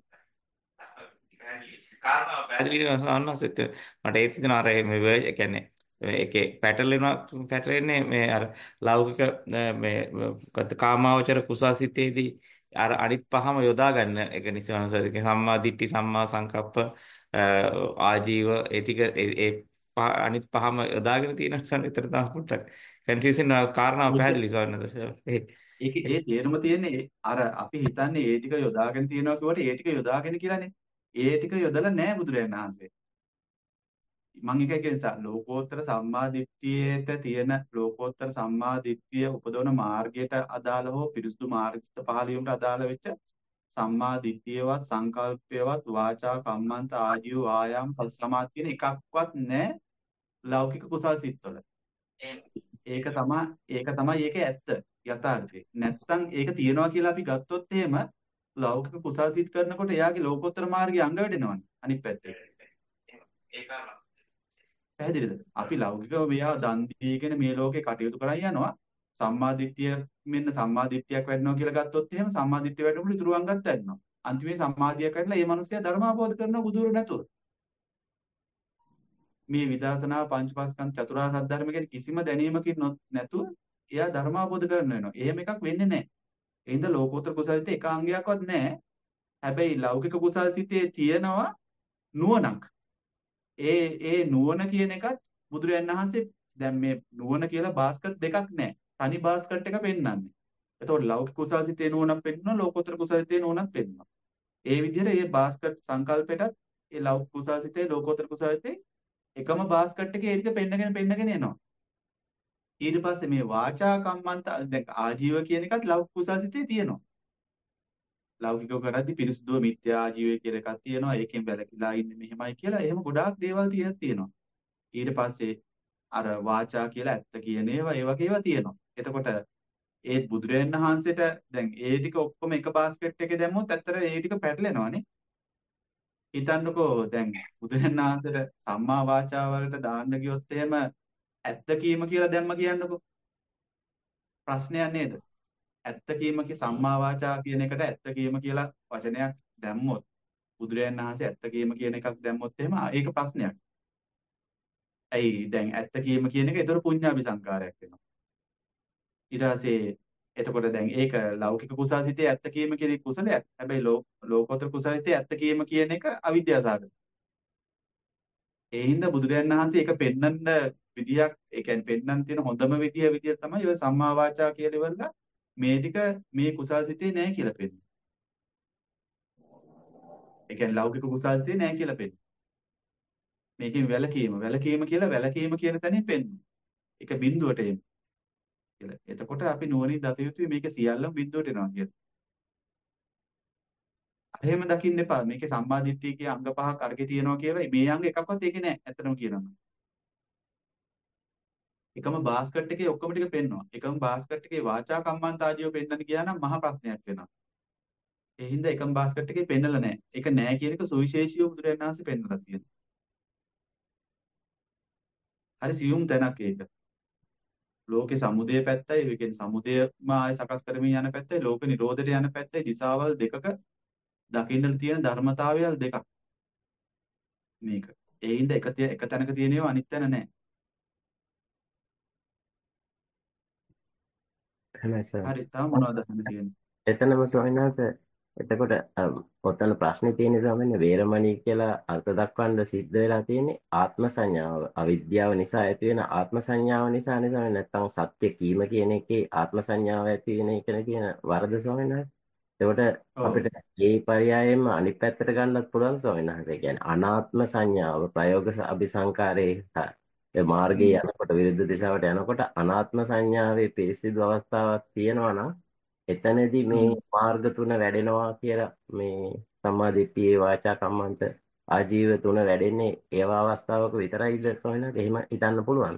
කාරණා පැහැදිලි වෙනසන්නසෙත් මට ඒත් හිතෙනවා අර මේ වර්ජ් ඒ කියන්නේ ඒකේ පැටලෙනවා පැටලෙන්නේ මේ අර ලෞකික මේ මොකද්ද කාමාවචර කුසසිතේදී අර අනිත් පහම යොදා ගන්න ඒක නිසා සම්මා දිට්ඨි සම්මා සංකප්ප ආජීව ඒ ටික ඒ පහ අනිත් පහම යොදාගෙන තියෙන නිසා විතර තමයි පොඩ්ඩක් කන්ෆියුසින් කාරණාව බුද්ධ පැහැදිලි ස්වාමීන් වහන්සේ. ඒ ඒකේ ඒ තේරුම තියෙන්නේ ඒ- අර අපි හිතන්නේ ඒ ටික යොදාගෙන තියෙනවා කියවට ඒ ටික යොදාගෙන කියලානේ. ඒ ටික යොදලා නැහැ බුදුරජාණන් වහන්සේ. මම එකයි කියන්නේ ලෝකෝත්තර සම්මා දිට්ඨියට තියෙන ලෝකෝත්තර සම්මා දිට්ඨිය උපදවන මාර්ගයට අදාළ හෝ පිරිසුදු මාර්ගස්ත පහළ වීමට අදාළ වෙච්ච සම්මා දිට්ඨියවත් සංකල්පයවත් වාචා කම්මන්ත ආජීව වායාම සති සමාධි කියන එකක්වත් නැහැ ලෞකික කුසල් සිත්වල. ඒක තමයි ඒක තමයි ඒකේ ඇත්ත යථාර්ථය. නැත්තම් ඒක තියනවා කියලා අපි ගත්තොත් එහෙම ලෞකික කුසල් සිත් කරනකොට එයාගේ ලෝකෝත්තර මාර්ගයේ අංග වැඩෙනවනේ අනිත් පැත්තේ. පැහැදිලිද? අපි ලෞකිකව මෙයා දන් දීගෙන මේ ලෝකේ කටයුතු කරන් යනවා. සම්මාදිට්ඨිය මෙන්න සම්මාදිට්ඨියක් වැඩනවා කියලා ගත්තොත් එහෙම සම්මාදිට්ඨිය වැඩනකොට ඉතුරු අංගත් වැඩනවා. අන්තිමේ සම්මාදියක් වැඩලා මේ මිනිස්සයා ධර්මාවබෝධ කරනවා බුදුරු නැතුව. මේ විදර්ශනා පංචපස්කන්ධ චතුරාර්ය සත්‍ය ධර්ම ගැන කිසිම දැනීමකින් නැතුව එයා ධර්මාවබෝධ කරන්න වෙනවා. එහෙම එකක් වෙන්නේ නැහැ. ඒ හින්දා ලෝකෝත්තර කුසලිතේ එක අංගයක්වත් නැහැ. හැබැයි ලෞකික කුසල්සිතේ තියෙනවා නුවණක්. ඒ ඒ නුවණ කියන එකත් බුදුරජාණන් වහන්සේ දැන් මේ නුවණ කියලා බාස්කට් දෙකක් නැහැ. තනි බාස්කට් එක පෙන්වන්නේ. එතකොට ලෞකික කුසල්සිතේ නුවණක් පෙන්වනවා ලෝකෝත්තර කුසල්සිතේ නුවණක් පෙන්වනවා. ඒ විදිහට මේ බාස්කට් සංකල්පයටත් ඒ ලෞකික කුසල්සිතේ ලෝකෝත්තර කුසල්සිතේ එකම බාස්කට් එකේ ඒ ටික පෙන්නගෙන පෙන්නගෙන එනවා. ඊට පස්සේ මේ වාචා කම්මන්ත දැන් ආජීව කියන එකත් ලෞකික කුසල්සිතේ තියෙනවා. ලෞකිකව කරද්දි පිරිසුදුව මිත්‍යා ආජීවය කියලා එකක් තියෙනවා. ඒකෙන් වැළකීලා ඉන්නේ මෙහෙමයි කියලා එහෙම ගොඩාක් දේවල් තියෙනවා. ඊට පස්සේ අර වාචා කියලා ඇත්ත කියන ඒවා ඒ වගේ ඒවා තියෙනවා. එතකොට ඒත් බුදුරජාණන් වහන්සේට දැන් ඒ ටික ඔක්කොම එක බාස්කට් එකේ දැම්මොත් ඇත්තට ඒ ටික පැටලෙනවානේ. හිතන්නකෝ දැන් බුදුරජාණන් වහන්සේට සම්මා වාචා වලට දාන්න ගියොත් එහෙම ඇත්ත කීම කියලා දැම්ම කියන්නකෝ. ප්‍රශ්නයක් නේද? ඇත්ත කීම කි සම්මා වාචා කියන එකට ඇත්ත කීම කියලා වචනයක් දැම්මොත් බුදුරජාණන් වහන්සේ ඇත්ත කීම කියන එකක් දැම්මොත් එහෙම ඒක ප්‍රශ්නයක්. ඇයි දැන් ඇත්ත කීම කියන එක ඒතර පුඤ්ඤාභි සංකාරයක් වෙනවා. ඊට පස්සේ එතකොට දැන් ඒක ලෞකික කුසල්සිතේ ඇත්ත කීම කියන එක කුසලයක්. හැබැයි ලෝකෝත්තර කුසල්සිතේ ඇත්ත කීම කියන එක අවිද්‍යාසගත. ඒ හින්දා බුදුරජාණන් වහන්සේ ඒක පෙන්වන්න විදියක් ඒ කියන්නේ පෙන්වන්න තියෙන හොඳම විදිය විදිය තමයි ඔය සම්මා වාචා කියලා ඉවරලා මේ ටික මේ කුසල්සිතේ නැහැ කියලා පෙන්වන්නේ. ඒ කියන්නේ ලෞකික කුසල්සිතේ නැහැ කියලා පෙන්වන්නේ. මේකෙන් වැළකීම වැළකීම කියලා වැළකීම කියන තැනින් පෙන්වනවා. ඒක බිඳුවට එන්නේ කියලා. එතකොට අපි නුවණින් දත යුතුයි මේක සියල්ලම බිඳුවට එනවා කියලා. එහෙම දකින්න එපා. මේකේ සම්මාදිට්ඨිය අංග පහක් අරගෙන තියෙනවා කියලා මේ අංග එකක්වත් ඒකේ නැහැ. ඇත්තටම කියනවා. එකම බාස්කට් එකේ ඔක්කොම ටික පෙන්වනවා. එකම බාස්කට් එකේ වාචා කම්මන්තාජියෝ පෙන්වන්න ගියා නම් මහා ප්‍රශ්නයක් වෙනවා. ඒ හින්දා එකම බාස්කට් එකේ පෙන්නලා නැහැ. ඒක නැහැ කියන එක සුවිශේෂීව බුදුරජාණන් වහන්සේ පෙන්නලා තියෙනවා. හරි සියුම් තැනක් ඒක. ලෝකේ සමුදය පැත්තයි, ඒ කියන්නේ සමුදයම ආය සකස් කරමින් යන පැත්තයි, ලෝක නිරෝධයට යන පැත්තයි දිශාවල් දෙකක දකින්න තියෙන ධර්මතාවයල් දෙකක්. මේක. ඒ හින්දා එක එක තැනක තියෙන ඒවා අනිත් තැන නැහැ. එහෙමයි සර්. හරි. තව මොනවද අහන්න තියෙන්නේ? එතනම ස්වාමීන් වහන්සේ එතකොට ඔතන ප්‍රශ්නේ තියෙන ස්වාමීන් වේරමණී කියලා අර්ථ දක්වන්න සිද්ධ වෙලා තියෙන්නේ ආත්ම සංඥාව අවිද්‍යාව නිසා ඇති වෙන ආත්ම සංඥාව නිසා නේද නැත්නම් සත්‍ය කීම කියන එකේ ආත්ම සංඥාව ඇති වෙන එක කියන වරද ස්වාමීන් වහන්සේ. එතකොට අපිට මේ පරයයෙන්ම අනිත් පැත්තට ගන්නත් පුළුවන් ස්වාමීන් වහන්සේ. කියන්නේ අනාත්ම සංඥාව ප්‍රයෝග අபிසංකාරයේ ඒ මාර්ගයේ යනකොට විරුද්ධ දිශාවට යනකොට අනාත්ම සංඥාවේ පිරිසිදු අවස්ථාවක් තියෙනවා නම් එතනදී මේ මාර්ග තුන වැඩෙනවා කියලා මේ සම්මාදිට්ඨියේ වාචා කම්මන්ත ආජීව තුන වැඩෙන්නේ ඒවා අවස්ථාවක විතරයිද සොයනද එහෙම හිතන්න පුළුවන්.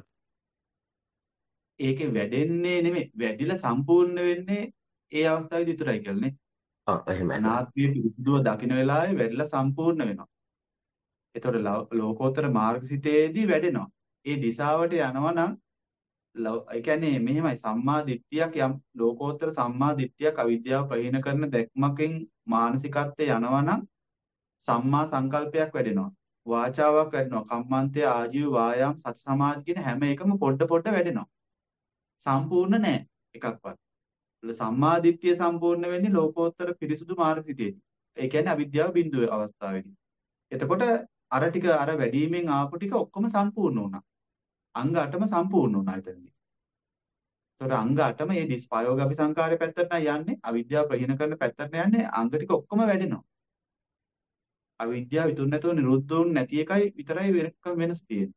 ඒකේ වැඩෙන්නේ නෙමෙයි වැඩිලා සම්පූර්ණ වෙන්නේ ඒ අවස්ථාවේදී විතරයි කියලා නේ. ඔව් එහෙමයි. අනාත්මයේ පිරිසිදුව දකින්න වෙලාවේ වැඩිලා සම්පූර්ණ වෙනවා. ඒතකොට ලෝකෝත්තර මාර්ගසිතේදී වැඩෙනවා. ඒ දිශාවට යනවා නම් ඒ කියන්නේ මෙහෙමයි සම්මා දිට්ඨියක් යම් ලෝකෝත්තර සම්මා දිට්ඨියක් අවිද්‍යාව ප්‍රහීන කරන දැක්මකින් මානසිකත්වයේ යනවා නම් සම්මා සංකල්පයක් වැඩෙනවා වාචාවක් වැඩෙනවා කම්මන්තය ආජීව වායාම සති සමාධි කියන හැම එකම පොඩ පොඩ වැඩෙනවා සම්පූර්ණ නැහැ එකක්වත් සම්මා දිට්ඨිය සම්පූර්ණ වෙන්නේ ලෝකෝත්තර පිරිසුදු මාර්ගසිතේදී ඒ කියන්නේ අවිද්‍යාව බිඳුවේ අවස්ථාවේදී එතකොට අර ටික අර වැඩිමෙන් ආපු ටික ඔක්කොම සම්පූර්ණ වුණා. අංග අටම සම්පූර්ණ වුණා එතනදී. ඒතකොට අංග අටම මේ දිස්පයෝග අபிසංකාරය පැත්තට යන්නේ අවිද්‍යාව ප්‍රහීන කරන පැත්තට යන්නේ අංග ටික ඔක්කොම වැඩෙනවා. අවිද්‍යාව ඉතුරු නැතුව නිරුද්ධ වුනේ නැති එකයි විතරයි වෙනකම් වෙනස් තියෙන්නේ.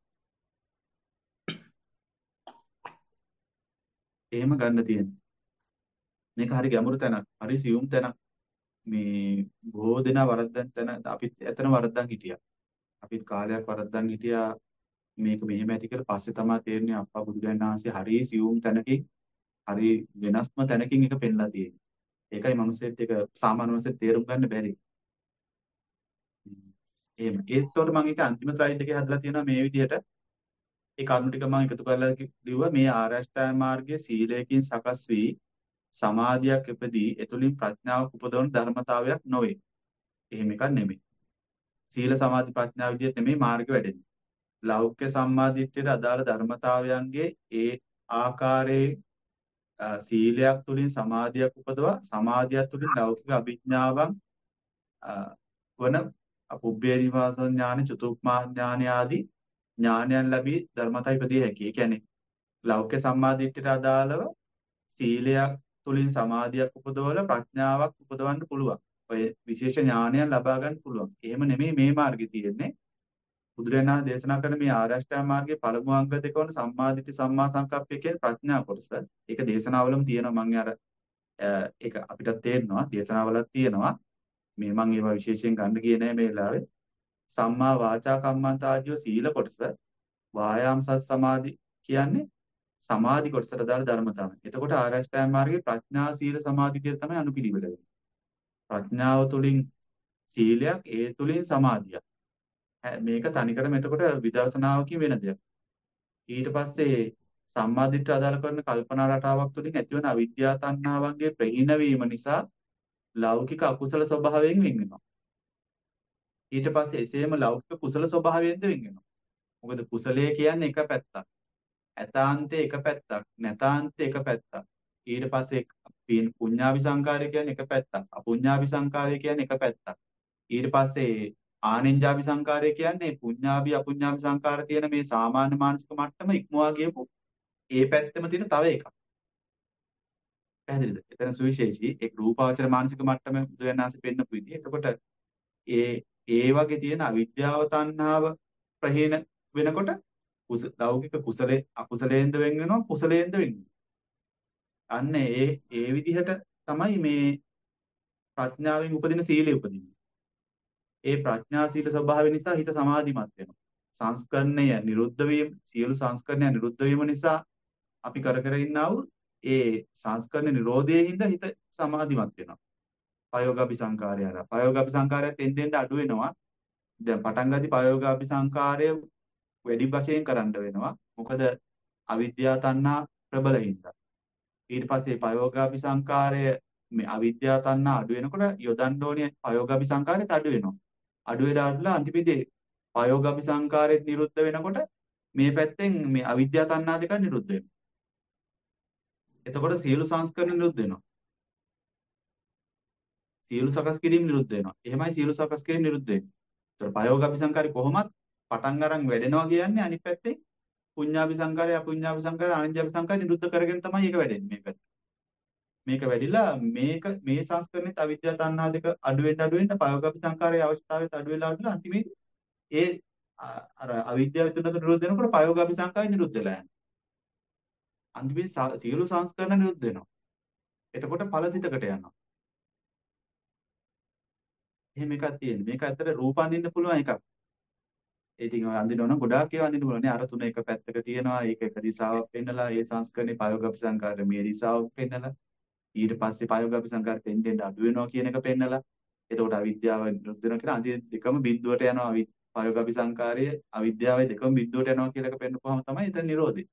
එහෙම ගන්න තියෙන්නේ. මේක හරි ගැඹුරු තැනක්. හරි සියුම් තැනක්. මේ බොහෝ දෙනා වරද්දන් තැන අපිත් එතන වරද්දන් හිටියා. අපිත් කාලයක් වරද්දන් හිටියා මේක මෙහෙම ඇති කියලා පස්සේ තමයි තේරෙන්නේ අප්පා බුදුරජාණන් වහන්සේ හරි සියුම් තැනකින් හරි වෙනස්ම තැනකින් එක පෙන්නලා තියෙන්නේ. ඒකයි මනුස්සයෙක් එක සාමාන්‍ය මනුස්සයෙක් තේරුම් ගන්න බැරි. එහෙම. ඒත්කොට මම ඒක අන්තිම ස්ලයිඩ් එකේ හදලා තියෙනවා මේ විදිහට. ඒ කරුණු ටික මම එකතු කරලා කිව්වා මේ ආර්ය අෂ්ටාංග මාර්ගයේ සීලයෙන් සකස් වී සමාධියක් ඉපදී එතුලින් ප්‍රඥාවක් උපදවන ධර්මතාවයක් නොවේ. එහෙම එකක් නෙමෙයි. සීල සමාධි ප්‍රඥා විදිහට නෙමෙයි මාර්ග වැඩෙන්නේ. ලෞකික සම්මාදිට්ඨියට අදාළ ධර්මතාවයන්ගේ ඒ ආකාරයේ සීලයක් තුලින් සමාධියක් උපදවා සමාධියක් තුලින් ලෞකික අභිඥාවන් වන පුබ්බේ නිවාස ඥාන චතුක්මා ඥාන ආදී ඥානයන් ලැබී ධර්මතා ඉපදී හැකියි. ඒ කියන්නේ ලෞකික සම්මාදිට්ඨියට අදාළව සීලයක් තුලින් සමාධියක් උපදවල ප්‍රඥාවක් උපදවන්න පුළුවන්. ඔය විශේෂ ඥානයන් ලබා ගන්න පුළුවන්. එහෙම නෙමෙයි මේ මාර්ගය තියෙන්නේ. බුදුරජාණන් දේශනා කරන මේ ආර්ය අෂ්ටාංග මාර්ගයේ පළමු අංග දෙක වන සම්මාදිට්ඨි සම්මා සංකප්පය කියන ප්‍රඥා කොටස. ඒක දේශනාවලම තියෙනවා. මම අර ඒක අපිට තේරෙනවා දේශනාවලත් තියෙනවා. මේ මම ඒවා විශේෂයෙන් ගන්න ගියේ නෑ මේ වෙලාවේ. සම්මා වාචා කම්මන්තාජිය සීල කොටස වායාම සස් සමාධි කියන්නේ සමාධි කොටසට දාලා ධර්මතාවය. එතකොට ආර්ය අෂ්ටාංග මාර්ගයේ ප්‍රඥා සීල සමාධි කියලා තමයි අනුපිළිවෙල වෙන්නේ. ප්‍රඥාව තුළින් සීලයක් ඒ තුළින් සමාධියක්. මේක තනිකරම එතකොට විදර්ශනාවකින් වෙන දෙයක්. ඊට පස්සේ සම්මාදිට්ඨිය අදාළ කරන කල්පනා රටාවක් තුළින් ඇතිවන අවිද්‍යා තණ්හාවන්ගේ ප්‍රහීන වීම නිසා ලෞකික අකුසල ස්වභාවයෙන් වෙන් වෙනවා. ඊට පස්සේ එසේම ලෞකික කුසල ස්වභාවයෙන්ද වෙන් වෙනවා. මොකද කුසලයේ කියන්නේ එක පැත්තක්. ඇතාන්තේ එක පැත්තක්, නැතාන්තේ එක පැත්තක්. ඊට පස්සේ පුඤ්ඤාභි සංකාරය කියන්නේ එක පැත්තක්. අපුඤ්ඤාභි සංකාරය කියන්නේ එක පැත්තක්. ඊට පස්සේ ආනෙන්ජාභි සංකාරය කියන්නේ පුඤ්ඤාභි අපුඤ්ඤාභි සංකාර තියෙන මේ සාමාන්‍ය මානසික මට්ටම ඉක්මවා ගියපු ඒ පැත්තෙම තියෙන තව එකක්. පැහැදිලිද? එතන සුවිශේෂී එක් රූපාවචර මානසික මට්ටම බුදුරජාණන්සේ පෙන්නපු විදිහ. එතකොට ඒ ඒ වගේ තියෙන අවිද්‍යාව තණ්හාව ප්‍රහීන වෙනකොට ලෞකික කුසලේ අකුසලයෙන්ද වෙන් වෙනවා කුසලයෙන්ද වෙන් වෙනවා. අන්න ඒ ඒ විදිහට තමයි මේ ප්‍රඥාවෙන් උපදින සීලය උපදින්නේ. ඒ ප්‍රඥා සීල ස්වභාවය නිසා හිත සමාධිමත් වෙනවා. සංස්කරණය නිරුද්ධ වීම, සියලු සංස්කරණය නිරුද්ධ වීම නිසා අපි කර කර ඉන්නා වූ ඒ සංස්කරණ නිරෝධයේ හින්දා හිත සමාධිමත් වෙනවා. පයෝගාභි සංකාරය ආර. පයෝගාභි සංකාරයත් එන්න එන්න අඩු වෙනවා. දැන් පටන් ගද්දි පයෝගාභි සංකාරය වැඩි වශයෙන් කරන්න වෙනවා. මොකද අවිද්‍යා තණ්හා ප්‍රබල හින්දා. ඊට පස්සේ පයෝගාභි සංකාරය මේ අවිද්‍යා තණ්හා අඩු වෙනකොට යොදන්න ඕනේ පයෝගාභි සංකාරයත් අඩු වෙනවා. අඩු වෙලා අඩුලා අන්තිමේදී පයෝගාභි සංකාරයත් නිරුද්ධ වෙනකොට මේ පැත්තෙන් මේ අවිද්‍යා තණ්හා දෙක නිරුද්ධ වෙනවා. එතකොට සියලු සංස්කරණ නිරුද්ධ වෙනවා. සියලු සකස් කිරීම නිරුද්ධ වෙනවා. එහෙමයි සියලු සකස් කිරීම නිරුද්ධ වෙන්නේ. ඒතර පයෝගාභි සංකාරي කොහොමත් පටන් අරන් වැඩෙනවා කියන්නේ අනිත් පැත්තේ පුඤ්ඤාභි සංකාරය අපුඤ්ඤාභි සංකාරය ආනන්ජාභි සංකාරය නිරුද්ධ කරගෙන තමයි ඒක වැඩෙන්නේ මේ පැත්ත. මේක වැඩිලා මේක මේ සංස්කරණෙත් අවිද්‍යා තණ්හා දෙක අඩු වෙන්න අඩු වෙන්න පයෝගාභි සංකාරයේ අවශ්‍යතාවයත් අඩු වෙලා අඩුලා අන්තිමේදී ඒ අර අවිද්‍යාව තුනට නිරුද්ධ වෙනකොට පයෝගාභි සංකාරය නිරුද්ධ වෙලා යනවා. අන්තිමේ සියලු සංස්කරණ නිරුද්ධ වෙනවා. එතකොට ඵලසිතකට යනවා. එහෙම එකක් තියෙනවා. මේක ඇත්තට රූප අඳින්න පුළුවන් එකක්. ඒ ඉතින් ඔය අඳින්න ඕන ගොඩාක් ඒවා අඳින්න පුළුවන් නේ. අර තුන එක පැත්තක තියෙනවා. ඒක එක දිශාවක් පෙන්නලා ඒ සංස්කරණේ පයෝගාභි සංකාරය මේ දිශාවක් පෙන්නලා ඊට පස්සේ පයෝගාභි සංකාර දෙන්න අඩු වෙනවා කියන එක පෙන්නලා එතකොට අවිද්‍යාව නිරුද්ධ වෙනවා කියලා අන්තිම දෙකම බිඳුවට යනවා. පයෝගාභි සංකාරය අවිද්‍යාවයි දෙකම බිඳුවට යනවා කියලා එක පෙන්නපුවාම තමයි එතන නිරෝධය.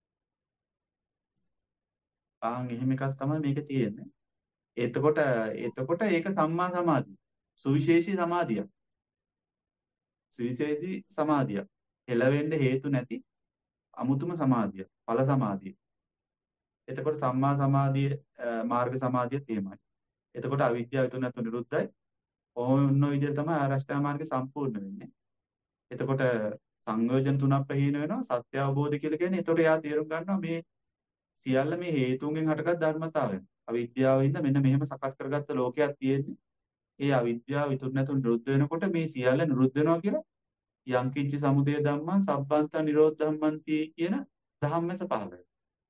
ආන් එහෙම එකක් තමයි මේක තියෙන්නේ. එතකොට එතකොට ඒක සම්මා සමාධිය. සුවිශේෂී සමාධියක්. සුවිශේෂී සමාධියක්. එළවෙන්න හේතු නැති අමුතුම සමාධිය. ඵල සමාධිය. එතකොට සම්මා සමාධිය මාර්ග සමාධිය තේමයි. එතකොට අවිද්‍යාව තුන නැතු නිරුද්ධයි. ඕන විදිහට තමයි ආරෂ්ඨා මාර්ගය සම්පූර්ණ වෙන්නේ. එතකොට සංයෝජන තුනක් ප්‍රහීන වෙනවා. සත්‍ය අවබෝධ කියලා කියන්නේ එතකොට එයා තේරුම් ගන්නවා මේ සියල්ල මේ හේතුන්ගෙන් හටගත් ධර්මතාවය. අවිද්‍යාවින්ද මෙන්න මෙහෙම සකස් කරගත්ත ලෝකයක් තියෙන්නේ. ඒ අවිද්‍යාව ඉතුරු නැතුව නිරුද්ධ වෙනකොට මේ සියල්ල නිරුද්ධ වෙනවා කියලා යංකින්ච සමුදය ධම්මං සබ්බන්ත නිරෝධ ධම්මන්ති කියන ධම්මස පහළ වෙනවා.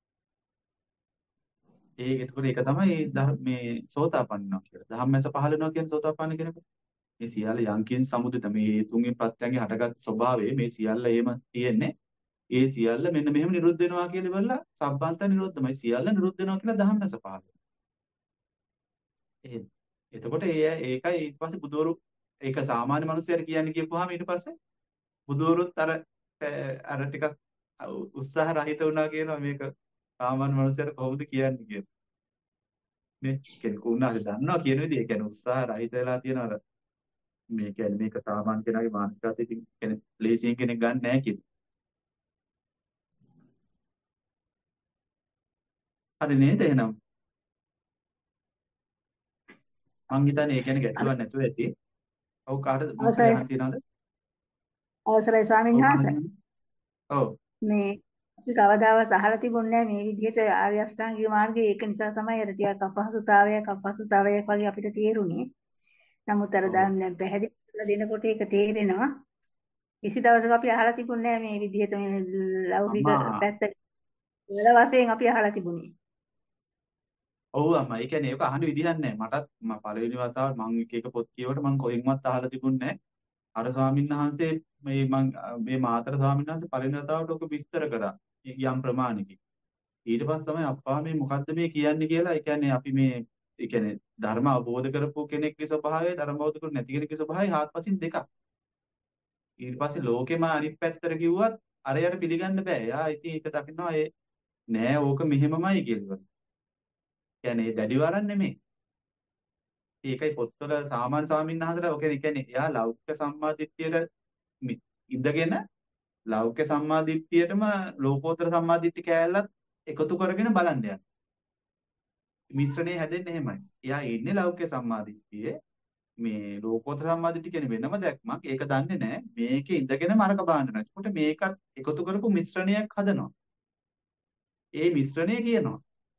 ඒක එතකොට ඒක තමයි ධර්ම- මේ සෝතාපන්නවා කියලා. ධම්මස පහළ වෙනවා කියන්නේ සෝතාපන්න කෙනෙකුට. මේ සියල්ල යංකින් සමුදිත මේ හේතුන්ගෙන් ප්‍රත්‍යයෙන් හටගත් ස්වභාවය මේ සියල්ල එහෙම තියෙන්නේ. ඒ සියල්ල මෙන්න මෙහෙම නිරුද්ධ වෙනවා කියලා ඉවරලා සබ්බන්ත නිරෝධමයි සියල්ල නිරුද්ධ වෙනවා කියලා ධම්මස පහළ වෙනවා. එහෙම. එතකොට ඒ ඒකයි ඊට පස්සේ බුදවරු ඒක සාමාන්‍ය මිනිස්සුන්ට කියන්නේ කියපුවාම ඊට පස්සේ බුදවරුත් අර ඈ, අර ටිකක් උත්සාහ රහිත වුණා කියනවා මේක සාමාන්‍ය මිනිස්සුන්ට කොහොමද කියන්නේ කියලා. නේ කෙනෙකු උන්වහන්සේ දන්නවා කියන විදිහ ඒ කියන්නේ උත්සාහ රහිත වෙලා තියෙනවා අර මේ කියන්නේ මේක සාමාන්‍ය කෙනාගේ මානසිකත්වයෙන් කෙනෙක් ලේසියෙන් කෙනෙක් ගන්න නැහැ කියන. හරි නේද එහෙනම් මං හිතන්නේ ඒ කියන්නේ ගැටලුවක් නැතුව ඇති. ඔව් කාටද මොකක්ද අවසරයි අහන්න තියනවද? අවසරයි ස්වාමීන් ඔව් වහන්සේ. අහන්න. ඔව් මේ අපි කවදාවත් අහලා තිබුණේ නැහැ මේ විදිහට ආර්ය අෂ්ටාංගික මාර්ගය. ඒක නිසා තමයි අර ටිකක් අපහසුතාවයක් අපහසුතාවයක් වගේ අපිට තේරුනේ. නමුත් අර ඔව් දැන් දැන් පැහැදිලි කරලා දෙනකොට ඒක තේරෙනවා. කිසි දවසක අපි අහලා තිබුණේ නැහැ මේ විදිහට මේ ලෞකික අම්මා පැත්ත වල වශයෙන් අපි අහලා තිබුණේ. ඔව් අම්මා ඒ කියන්නේ ඒක අහන්න විදිහක් නැහැ. මටත් මම පළවෙනි වතාවට මම එක එක පොත් කියවට මම කොහෙන්වත් අහලා තිබුණේ නැහැ. අර ස්වාමීන් වහන්සේ මේ මං මේ මාතර ස්වාමීන් වහන්සේ පළවෙනි වතාවට ඔක විස්තර කරා යම් ප්‍රමාණිකයි. ඊට පස්සේ තමයි අප්පා මේ මොකද්ද මේ කියන්නේ කියලා. ඒ කියන්නේ අපි මේ ඒ කියන්නේ ධර්ම අවබෝධ කරපු කෙනෙක්ගේ ස්වභාවය ධර්ම අවබෝධ කරු නැති කෙනෙක්ගේ ස්වභාවය හාත්පසින් දෙකක්. ඊට පස්සේ ලෝකෙම අනිත් පැත්තට කිව්වත් අරයට පිළිගන්න බෑ. එයා ඉතින් ඒක දකින්නවා ඒ නෑ ඕක මෙහෙමමයි කියලා. කියන්නේ ඒ දැඩි වරන් නෙමෙයි. ඒකයි පොත්වල සාමාන්‍ය ස්වාමීන් වහන්සේලා ඔක කියන්නේ එයා ලෞකික සම්මාදිට්ඨියට මි- ඉඳගෙන ලෞකික සම්මාදිට්ඨියටම ලෝකෝත්තර සම්මාදිට්ඨිය කෑල්ලත් එකතු කරගෙන බලන්න යනවා. මිශ්‍රණේ හැදෙන්නේ එහෙමයි. එයා ඉන්නේ ලෞකික සම්මාදිට්ඨියේ මේ ලෝකෝත්තර සම්මාදිට්ඨිය කියන්නේ වෙනම දැක්මක්. ඒක දන්නේ නැහැ. මේකේ ඉඳගෙන මරක බාන්න. එතකොට මේකත් එකතු කරපු මිශ්‍රණයක් හදනවා. ඒ මිශ්‍රණය කියනවා.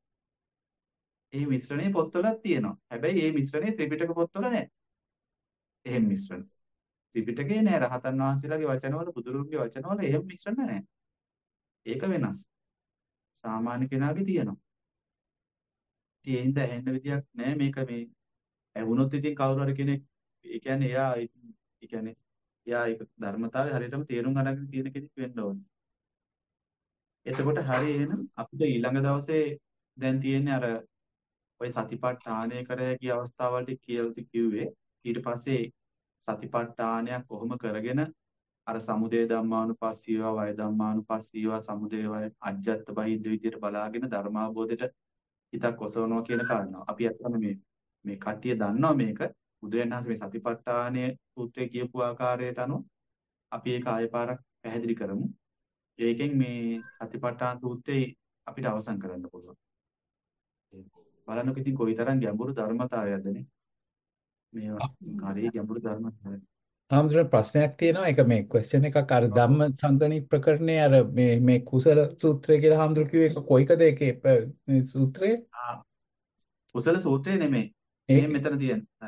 ඒ මිශ්‍රණේ පොත්වලත් තියෙනවා. හැබැයි ඒ මිශ්‍රණේ ත්‍රිපිටක පොත්වල නැහැ. එහෙම මිශ්‍රණ. ත්‍රිපිටකේ නෑ රහතන් වහන්සේලාගේ වචනවල බුදුරුන්ගේ වචනවල එහෙම මිශ්‍රණ නැහැ. ඒක වෙනස්. සාමාන්‍ය කෙනාගේ තියෙනවා. තියෙන්න ඇහෙන්න විදියක් නැහැ මේක මේ ඇහුනොත් ඉතින් කවුරු හරි කෙනෙක් ඒ කියන්නේ එයා ඉතින්- ඒ කියන්නේ එයා ඒක ධර්මතාවය හරියටම තේරුම් අරගෙන තියෙන කෙනෙක් වෙන්න ඕනේ. එතකොට හරි එහෙනම් අපිට ඊළඟ දවසේ දැන් තියෙන්නේ අර ඔය සතිපට්ඨානය කර හැකි අවස්ථාවල් ටික කියලා කිව්වේ. ඊට පස්සේ සතිපට්ඨානයක් කොහොම කරගෙන අර සමුදය ධම්මානුපස්සීව වය ධම්මානුපස්සීව සමුදය වය අජ්ජත් බහිද්ද විදියට බලාගෙන ධර්මාවබෝධයට හිතක් ඔසවනවා කියන කාරණාව. අපි අත්‍යවම මේ මේ කට්ටිය දන්නවා මේක. බුදුරජාණන් වහන්සේ මේ සතිපට්ඨානය සූත්‍රයේ කියපු ආකාරයට අනුව අපි ඒක ආයෙ පාරක් පැහැදිලි කරමු. ඒකෙන් මේ සතිපට්ඨාන සූත්‍රේ අපිට අවසන් කරන්න පුළුවන්. බලන්නකො ඉතින් කොයිතරම් ගැඹුරු ධර්මතාවයක්ද නේ. මේවා හරිය ගැඹුරු ධර්මතාවය. ආම්සර ප්‍රශ්නයක් තියෙනවා. ඒක මේ ක්වෙස්චන් එකක් අර ධම්ම සංගණික ප්‍රකරණේ අර මේ මේ කුසල සූත්‍රය කියලා හාමුදුරු කිව්වේ ඒක කොයිකද ඒකේ ප- මේ සූත්‍රය? ආ කුසල සූත්‍රය නෙමෙයි. ඒ මේ මෙතන තියෙන අ,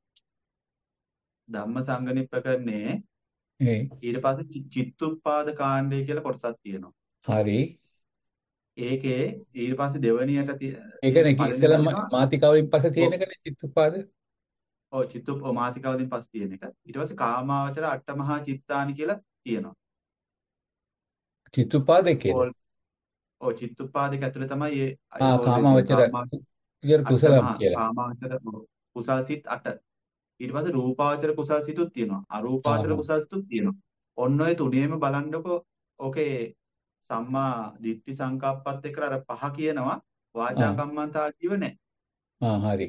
ධම්ම සංගණිප්පකරණේ ඒ ඊට පස්සේ චි- චිත්තුප්පාද කාණ්ඩය කියලා කොටසක් තියෙනවා. හරි. ඒකේ ඊට පස්සේ දෙවණියට ති- ඒක තියෙන නේ පළවෙනි ඉස්සෙල්ලාම තියෙනවා. මාතිකාවලින් පස්සේ ඔව් තියෙන එකනේ චිත්තපාද. ඔව් චිත්තුප් ඔව් මාතිකාවලින් පස්සේ තියෙන එක. ඊට පස්සේ කාමාවචර අට්ඨමහා චිත්තානි කියලා තියෙනවා. චිත්තපාද කියද? ඕල් ඔව් චිත්තුප්පාදික ඇතුලේ තමයි මේ ආ ඕල් වෙන්නේ. කාමාවචර කාමා විතර කුසලම් අට්ඨමහා කියලා. කාමාවචර ඔව්, කුසල් සිත් අට. ඊට පස්සේ රූපාවචර කුසල් සිතුත් තියෙනවා. ආ අරූපාවචර කුසල් සිතුත් තියෙනවා. ඔන්න ඔය තුනේම බලන්නකො ඕකේ සම්මා දිට්ඨි සංකප්පත් එක්ක අර පහ කියනවා වාචා ආ කම්මන්තා ජීව නැහැ. ආ හරි.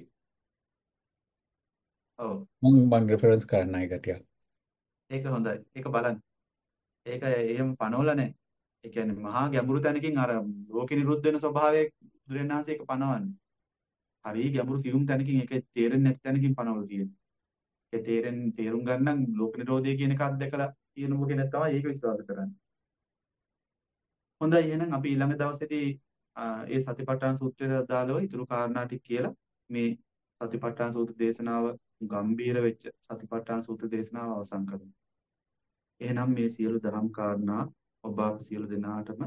ඔව් මම මම රෙෆරන්ස් කරන්න ඒක ටිකක්. ඒක හොඳයි. ඒක බලන්න. ඒක එහෙම පනවල නැහැ. ඒ කියන්නේ මහා ගැඹුරු තැනකින් අර ලෝක නිරුද්ධ වෙන ස්වභාවය බුදුරණාහි ඒක පනවන්නේ. හරි ගැඹුරු සියුම් තැනකින් ඒක තේරෙන්නේ නැති තැනකින් පනවල තියෙන්නේ. ඒ තේරෙන් තේරුම් ගන්න ලෝක නිරෝධය කියන එක අත්දකලා කියනම කෙනෙක් තමයි ඒක විශ්වාස කරන්නේ. හොඳයි එහෙනම් අපි ඊළඟ දවසේදී ඒ සතිපට්ඨාන සූත්‍රයට අදාළව ඊතුරු කාරණා ටික කියලා මේ සතිපට්ඨාන සූත්‍ර දේශනාව ගම්බීර වෙච්ච සතිපට්ඨාන සූත්‍ර දේශනාව අවසන් කරමු. එහෙනම් මේ සියලු ධර්ම කාරණා ඔබ අප සියලු දෙනාටම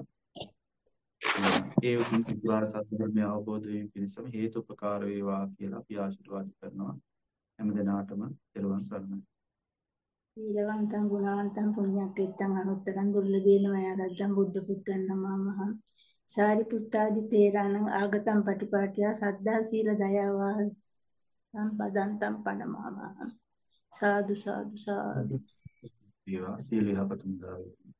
ඒ උතුම් චතුරාර්ය සත්‍ය ධර්මය අවබෝධ වීම පිණිසම හේතු උපකාර වේවා කියලා අපි ආශිර්වාද කරනවා. හැම දිනාටම දරුවන් සරණයි. සීලවන්තං ගුණවන්තං පුඤ්ඤක්කෙත්තං අනුත්තරං දුර්ලභේන මයාරද්දං බුද්ධ පුත්තං නමාමහං සාරිපුත්තාදි තේරණං ආගතං පටිපාටියා සද්ධා සීල දයාව සම්පදන්තං පනමාමහං සාදු සාදු සාදු. ඒවා සීල යහපතුන් දාවේ.